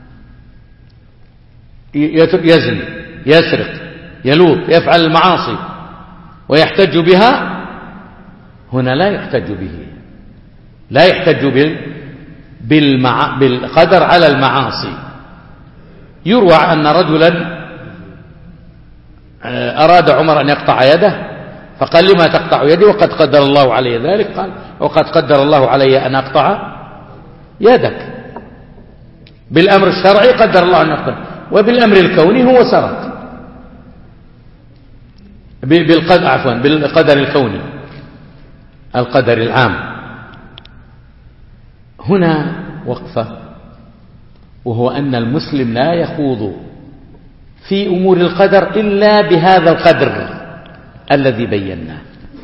يزني، يسرق، يلوط، يفعل المعاصي ويحتج بها، هنا لا يحتج به، لا يحتج بالمع... بالقدر على المعاصي. يروى أن رجلا أراد عمر أن يقطع يده، فقال لما تقطع يدي وقد قدر الله علي ذلك؟ قال وقد قدر الله علي أن أقطع يدك. بالأمر الشرعي قدر الله أن يقطع، وبالأمر الكوني هو سرق. بالقدر عفوا بالقدر الكوني، القدر العام. هنا وقفة، وهو أن المسلم لا يخوض في أمور القدر إلا بهذا القدر الذي بيناه،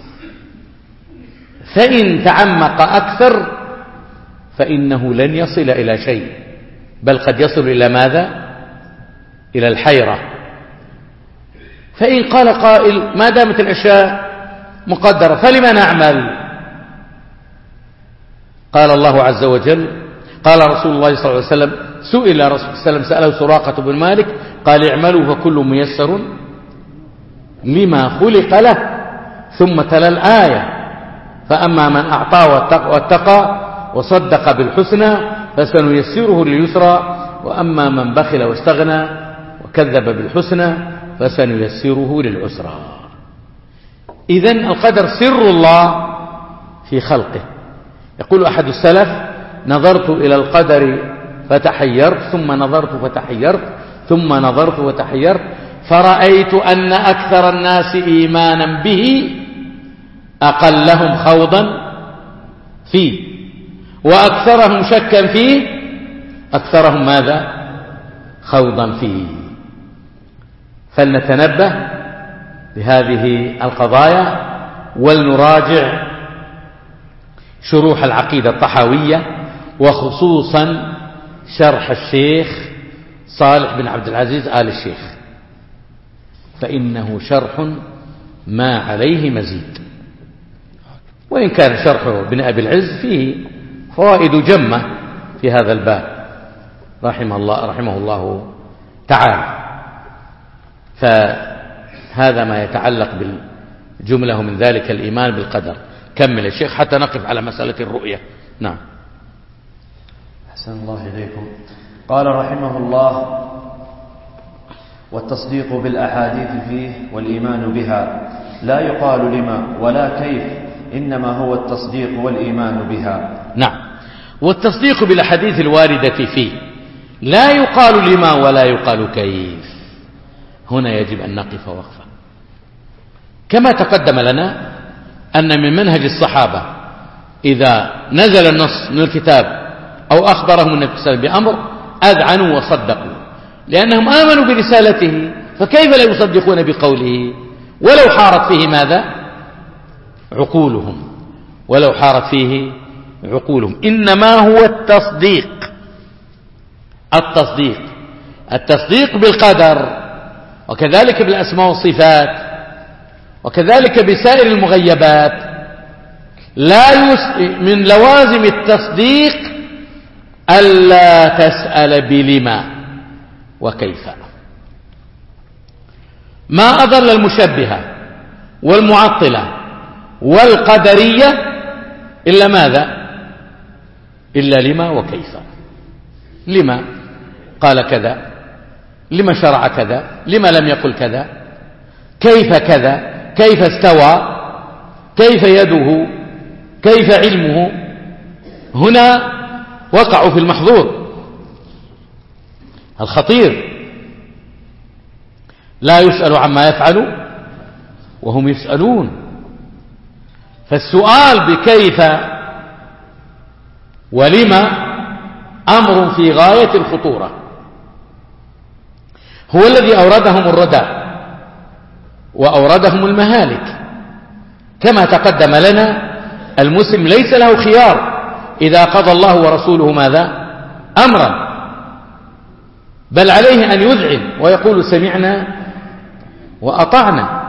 فإن تعمق أكثر فإنه لن يصل إلى شيء، بل قد يصل إلى ماذا؟ إلى الحيرة. فإن قال قائل ما دامت الأشياء مقدرة فلما نعمل؟ قال الله عز وجل، قال رسول الله صلى الله عليه وسلم، سئل رسول الله صلى الله عليه وسلم، سأله سراقة بن مالك قال اعملوا فكل ميسر لما خلق له، ثم تلا الآية فأما من أعطى واتقى وصدق بالحسنى فسنيسره لليسرى وأما من بخل واستغنى وكذب بالحسنى فسنيسره للعسرى. إذن القدر سر الله في خلقه. يقول أحد السلف نظرت إلى القدر فتحيرت، ثم نظرت فتحيرت، ثم نظرت وتحيرت، فرأيت أن أكثر الناس إيمانا به أقلهم خوضا فيه، وأكثرهم شكا فيه أكثرهم ماذا؟ خوضا فيه. فلنتنبه بهذه القضايا ولنراجع شروح العقيدة الطحاوية، وخصوصا شرح الشيخ صالح بن عبد العزيز آل الشيخ، فإنه شرح ما عليه مزيد، وإن كان شرحه بن أبي العز فيه فوائد جمة في هذا الباب رحمه الله, رحمه الله تعالى. فهذا ما يتعلق بالجملة من ذلك الإيمان بالقدر. كمل الشيخ حتى نقف على مسألة الرؤية. نعم. أحسن الله إليكم. قال رحمه الله: والتصديق بالأحاديث فيه والإيمان بها لا يقال لما ولا كيف، إنما هو التصديق والإيمان بها. نعم. والتصديق بالأحاديث الواردة فيه لا يقال لما ولا يقال كيف. هنا يجب أن نقف وقفة. كما تقدم لنا أن من منهج الصحابة إذا نزل النص من الكتاب أو أخبرهم النبي صلى الله عليه وسلم بأمر أذعنوا وصدقوا، لأنهم آمنوا برسالته، فكيف لا يصدقون بقوله ولو حارت فيه ماذا؟ عقولهم، ولو حارت فيه عقولهم. إنما هو التصديق، التصديق التصديق بالقدر، وكذلك بالأسماء والصفات، وكذلك بسائر المغيبات. لا يس... من لوازم التصديق ألا تسأل بلما وكيف. ما أضل المشبهة والمعطلة والقدرية إلا ماذا؟ إلا لما وكيف. لما قال كذا، لما شرع كذا، لما لم يقل كذا، كيف كذا، كيف استوى، كيف يده، كيف علمه. هنا وقعوا في المحظور الخطير، لا يسأل عما يفعل وهم يسألون. فالسؤال بكيف ولما أمر في غاية الخطورة، هو الذي أوردهم الردى وأوردهم المهالك. كما تقدم لنا المسلم ليس له خيار إذا قضى الله ورسوله ماذا؟ أمرا، بل عليه أن يذعن ويقول سمعنا وأطعنا،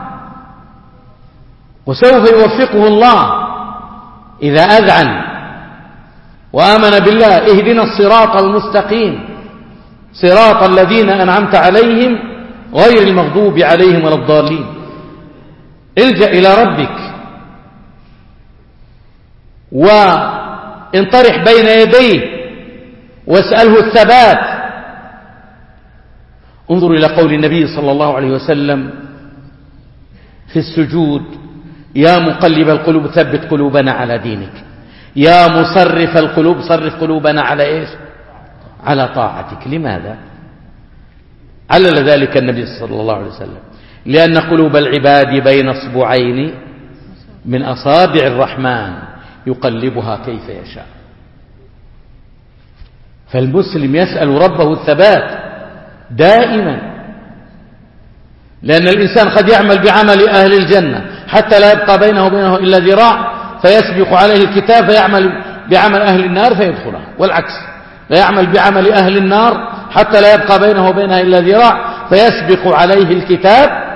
وسوف يوفقه الله إذا أذعن وآمن بالله. اهدنا الصراط المستقيم صراط الذين أنعمت عليهم غير المغضوب عليهم ولا الضالين. الجأ إلى ربك وانطرح بين يديه واسأله الثبات. انظر إلى قول النبي صلى الله عليه وسلم في السجود: يا مقلب القلوب ثبت قلوبنا على دينك، يا مصرف القلوب صرف قلوبنا على إيش؟ على طاعتك. لماذا؟ علل ذلك النبي صلى الله عليه وسلم: لأن قلوب العباد بين اصبعين من أصابع الرحمن يقلبها كيف يشاء. فالمسلم يسأل ربه الثبات دائما، لأن الإنسان قد يعمل بعمل أهل الجنة حتى لا يبقى بينه وبينه إلا ذراع، فيسبق عليه الكتاب فيعمل بعمل أهل النار فيدخلها، والعكس، لا يعمل بعمل أهل النار حتى لا يبقى بينه وبينها إلا ذراع فيسبق عليه الكتاب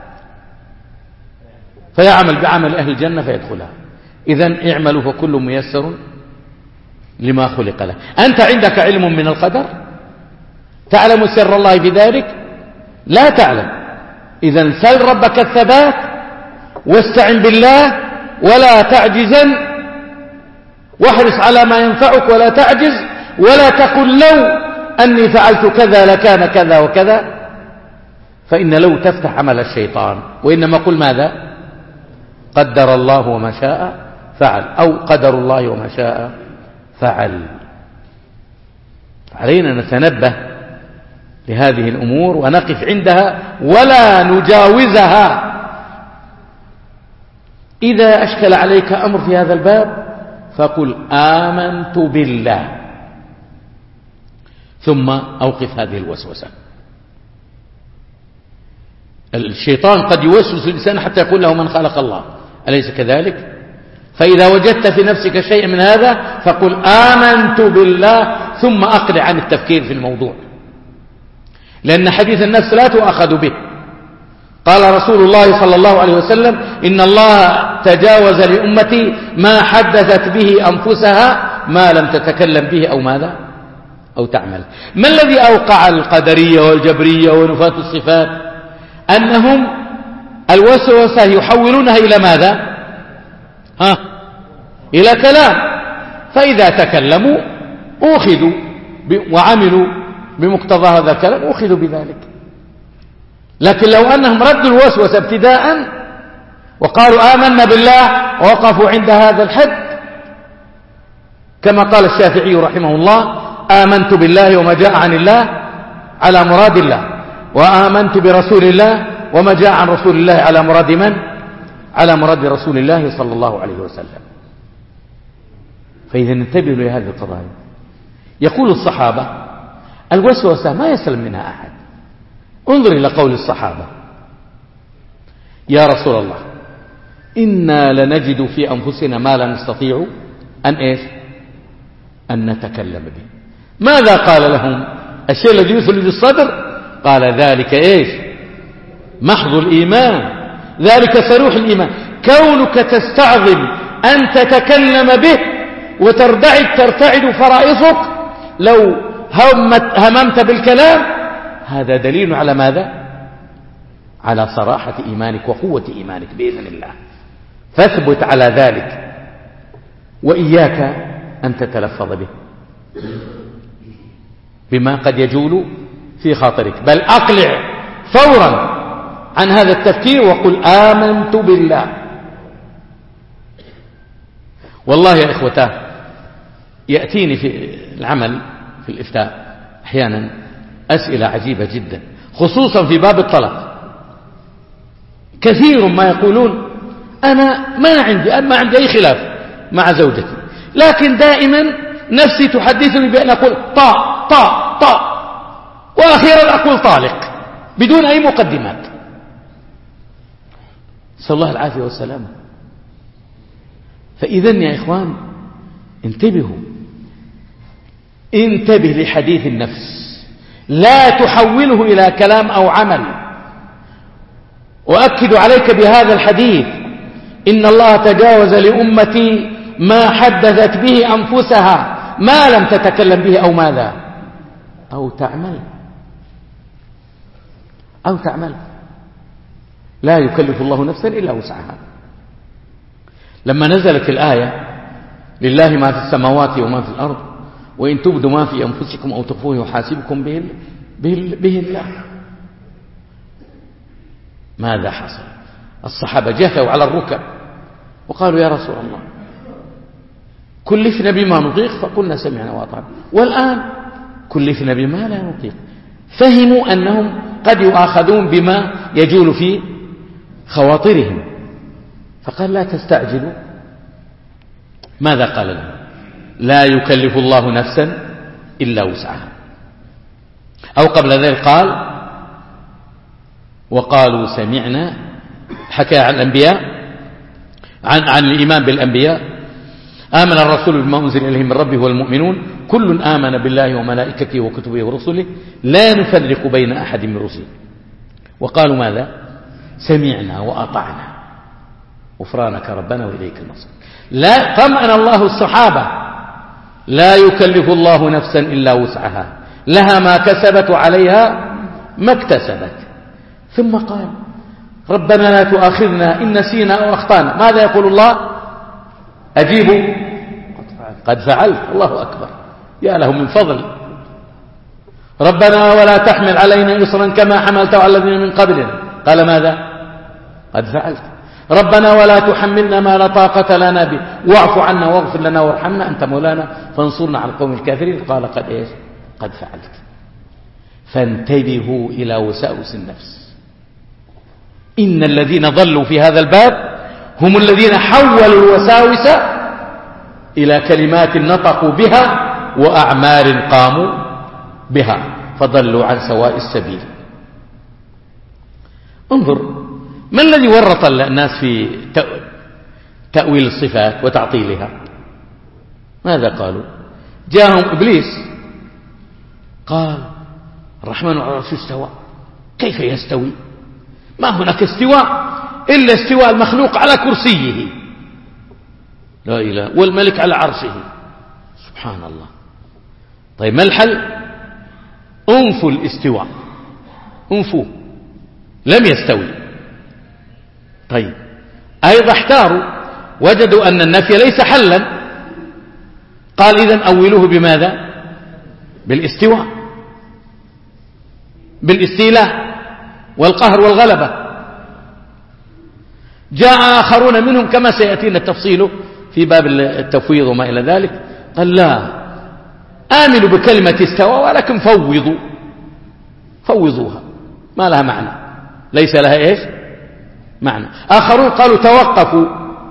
فيعمل بعمل أهل الجنة فيدخلها. إذن اعملوا فكل ميسر لما خلق له. أنت عندك علم من القدر؟ تعلم سر الله في ذلك؟ لا تعلم. إذن سل ربك الثبات واستعن بالله ولا تعجزن، واحرص على ما ينفعك ولا تعجز، ولا تقل لو أني فعلت كذا لكان كذا وكذا، فإن لو تفتح عمل الشيطان. وإنما قل ماذا؟ قدر الله وما شاء فعل، أو قدر الله وما شاء فعل. علينا نتنبه لهذه الأمور ونقف عندها ولا نجاوزها. إذا أشكل عليك أمر في هذا الباب فقل آمنت بالله، ثم أوقف هذه الوسوسة. الشيطان قد يوسوس الإنسان حتى يقول له من خلق الله، أليس كذلك؟ فإذا وجدت في نفسك شيء من هذا فقل آمنت بالله، ثم أقلع عن التفكير في الموضوع، لأن حديث النفس لا تؤخذ به. قال رسول الله صلى الله عليه وسلم: إن الله تجاوز لأمتي ما حدثت به أنفسها ما لم تتكلم به أو ماذا أو تعمل. ما الذي أوقع القدرية والجبرية ونفاة الصفات؟ أنهم الوسوسة يحولونها إلى ماذا؟ ها؟ إلى كلام. فإذا تكلموا أخذوا وعملوا بمقتضى هذا الكلام أخذوا بذلك. لكن لو أنهم ردوا الوسوسة ابتداء وقالوا آمنا بالله ووقفوا عند هذا الحد، كما قال الشافعي رحمه الله: آمنت بالله وما جاء عن الله على مراد الله، وآمنت برسول الله وما جاء عن رسول الله على مراد من؟ على مراد رسول الله صلى الله عليه وسلم. فإذا انتبهوا لهذه القضايا. يقول الصحابة الوسوسة ما يسلم منها أحد. انظر إلى قول الصحابة: يا رسول الله إنا لنجد في أنفسنا ما لا نستطيع أن إيش أن نتكلم به. ماذا قال لهم؟ الشيء الذي يثلج الصدر قال ذلك إيش محض الإيمان، ذلك صريح الإيمان. كونك تستعظم أن تتكلم به وترتعد ترتعد فرائصك لو هممت بالكلام، هذا دليل على ماذا؟ على صراحة إيمانك وقوة إيمانك بإذن الله. فاثبت على ذلك وإياك أن تتلفظ به بما قد يجول في خاطرك، بل أقلع فورا عن هذا التفكير وقل آمنت بالله. والله يا إخوتاه يأتيني في العمل في الإفتاء أحيانا أسئلة عجيبة جدا، خصوصا في باب الطلاق. كثير ما يقولون أنا ما عندي ما عندي أي خلاف مع زوجتي، لكن دائما نفسي تحدثني بأن أقول طا طا طا وأخيرا أقول طالق بدون أي مقدمات. نسأل الله العافية والسلامة. فإذن يا إخوان انتبهوا، انتبه لحديث النفس، لا تحوله إلى كلام أو عمل. وأكد عليك بهذا الحديث: إن الله تجاوز لأمتي ما حدثت به أنفسها ما لم تتكلم به أو ماذا أو تعمل أو تعمل لا يكلف الله نفسا إلا وسعها. لما نزلت الآية لله ما في السماوات وما في الأرض وإن تبدوا ما في أنفسكم أو تخفوه يحاسبكم به, به, به الله، ماذا حصل؟ الصحابة جثوا على الركب وقالوا يا رسول الله كلفنا بما نطيق فقلنا سمعنا وأطعنا، والآن كلفنا بما لا نطيق. فهموا أنهم قد يؤاخذون بما يجول في خواطرهم، فقال لا تستعجلوا. ماذا قال لهم؟ لا يكلف الله نفسا إلا وسعها. أو قبل ذلك قال وقالوا سمعنا، حكى عن الأنبياء عن, عن الإيمان بالأنبياء: آمن الرسول بما أنزل إليه من ربه والمؤمنون كل آمن بالله وملائكته وكتبه ورسله لا نفرق بين أحد من رسله. وقالوا ماذا؟ سمعنا وأطعنا غفرانك ربنا وإليك المصير. لا طمأن الله الصحابة: لا يكلف الله نفسا إلا وسعها لها ما كسبت وعليها ما اكتسبت. ثم قال ربنا لا تؤاخذنا إن نسينا أو أخطأنا. ماذا يقول الله؟ أجيبوا قد فعلت. الله أكبر، يا له من فضل. ربنا ولا تحمل علينا إصرا كما حملته على الذين من قبلنا. قال ماذا؟ قد فعلت. ربنا ولا تحملنا ما لا طاقة لنا به واعف عنا واغفر لنا وارحمنا أنت مولانا فانصرنا على القوم الكافرين. قال قد إيش؟ قد فعلت. فانتبهوا إلى وساوس النفس. إن الذين ضلوا في هذا الباب هم الذين حولوا الوساوس إلى كلمات نطقوا بها وأعمال قاموا بها فضلوا عن سواء السبيل. انظر ما الذي ورط الناس في تأويل الصفات وتعطيلها. ماذا قالوا؟ جاءهم إبليس قال الرحمن على العرش استوى. كيف يستوي؟ ما هناك استواء إلا استواء المخلوق على كرسيه، لا إله، والملك على عرشه، سبحان الله. طيب ما الحل؟ انفوا الاستواء، انفوا، لم يستوي. طيب أيضا احتاروا وجدوا أن النفي ليس حلا، قال إذن أولوه بماذا؟ بالاستواء، بالاستيلاء والقهر والغلبة. جاء آخرون منهم كما سيأتينا التفصيل في باب التفويض وما إلى ذلك، قال لا، آمنوا بكلمة استوى ولكن فوضوا، فوضوها، ما لها معنى، ليس لها إيش؟ معنى. آخرون قالوا توقفوا.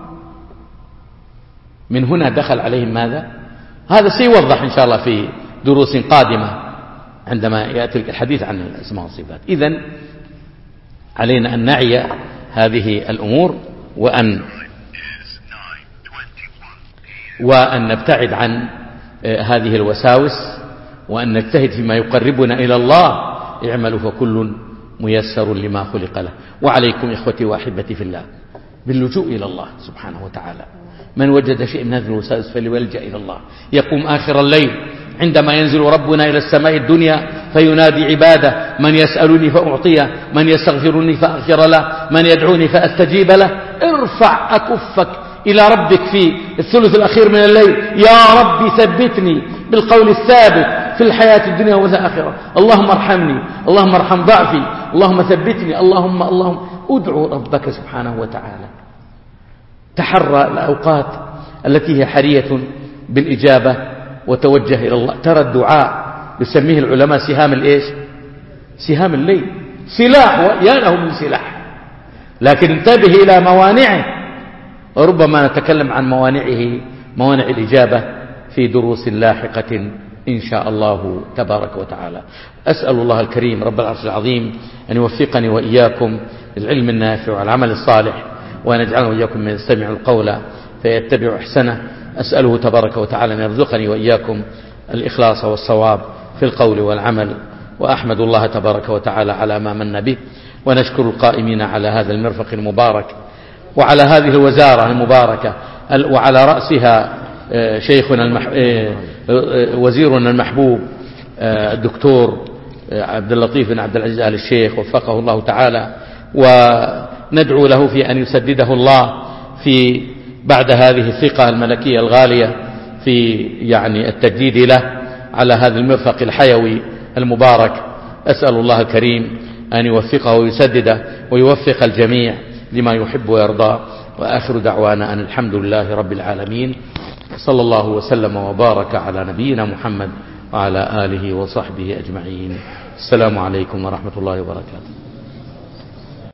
من هنا دخل عليهم ماذا؟ هذا سيوضح إن شاء الله في دروس قادمة عندما يأتي الحديث عن الأسماء والصفات. إذن علينا أن نعي هذه الأمور وأن وأن نبتعد عن هذه الوساوس وأن نجتهد فيما يقربنا إلى الله. اعملوا فكل ميسر لما خلق له. وعليكم إخوتي وأحبتي في الله باللجوء إلى الله سبحانه وتعالى. من وجد شيء من هذه الوساوس فليلجأ إلى الله. يقوم آخر الليل عندما ينزل ربنا إلى السماء الدنيا فينادي عباده: من يسألني فأعطيه، من يستغفرني فأغفر له، من يدعوني فأستجيب له. ارفع أكفك إلى ربك في الثلث الأخير من الليل: يا رب ثبتني بالقول الثابت في الحياة الدنيا والآخرة. اللهم ارحمني، اللهم ارحم ضعفي، اللهم ثبتني، اللهم اللهم ادعو ربك سبحانه وتعالى. تحرى الأوقات التي هي حرية بالإجابة وتوجه إلى الله. ترى الدعاء يسميه العلماء سهام الإيش؟ سهام الليل. سلاح يا له من سلاح، لكن انتبه إلى موانعه. وربما نتكلم عن موانعه، موانع الإجابة في دروس لاحقة إن شاء الله تبارك وتعالى. أسأل الله الكريم رب العرش العظيم أن يوفقني وإياكم للعلم النافع والعمل الصالح، وأن يجعلنا وإياكم من يستمع القول فيتبع أحسنه. أسأله تبارك وتعالى أن يرزقني وإياكم الإخلاص والصواب في القول والعمل. وأحمد الله تبارك وتعالى على ما من به، ونشكر القائمين على هذا المرفق المبارك وعلى هذه الوزارة المباركة، وعلى رأسها شيخنا المح... وزيرنا المحبوب الدكتور عبد اللطيف بن عبد العزيز آل الشيخ وفقه الله تعالى، وندعو له في أن يسدده الله في بعد هذه الثقة الملكية الغالية في يعني التجديد له على هذا المرفق الحيوي المبارك. أسأل الله الكريم أن يوفقه ويسدده ويوفق الجميع لما يحب ويرضى. وآخر دعوانا أن الحمد لله رب العالمين، صلى الله وسلم وبارك على نبينا محمد وعلى آله وصحبه أجمعين. السلام عليكم ورحمة الله وبركاته.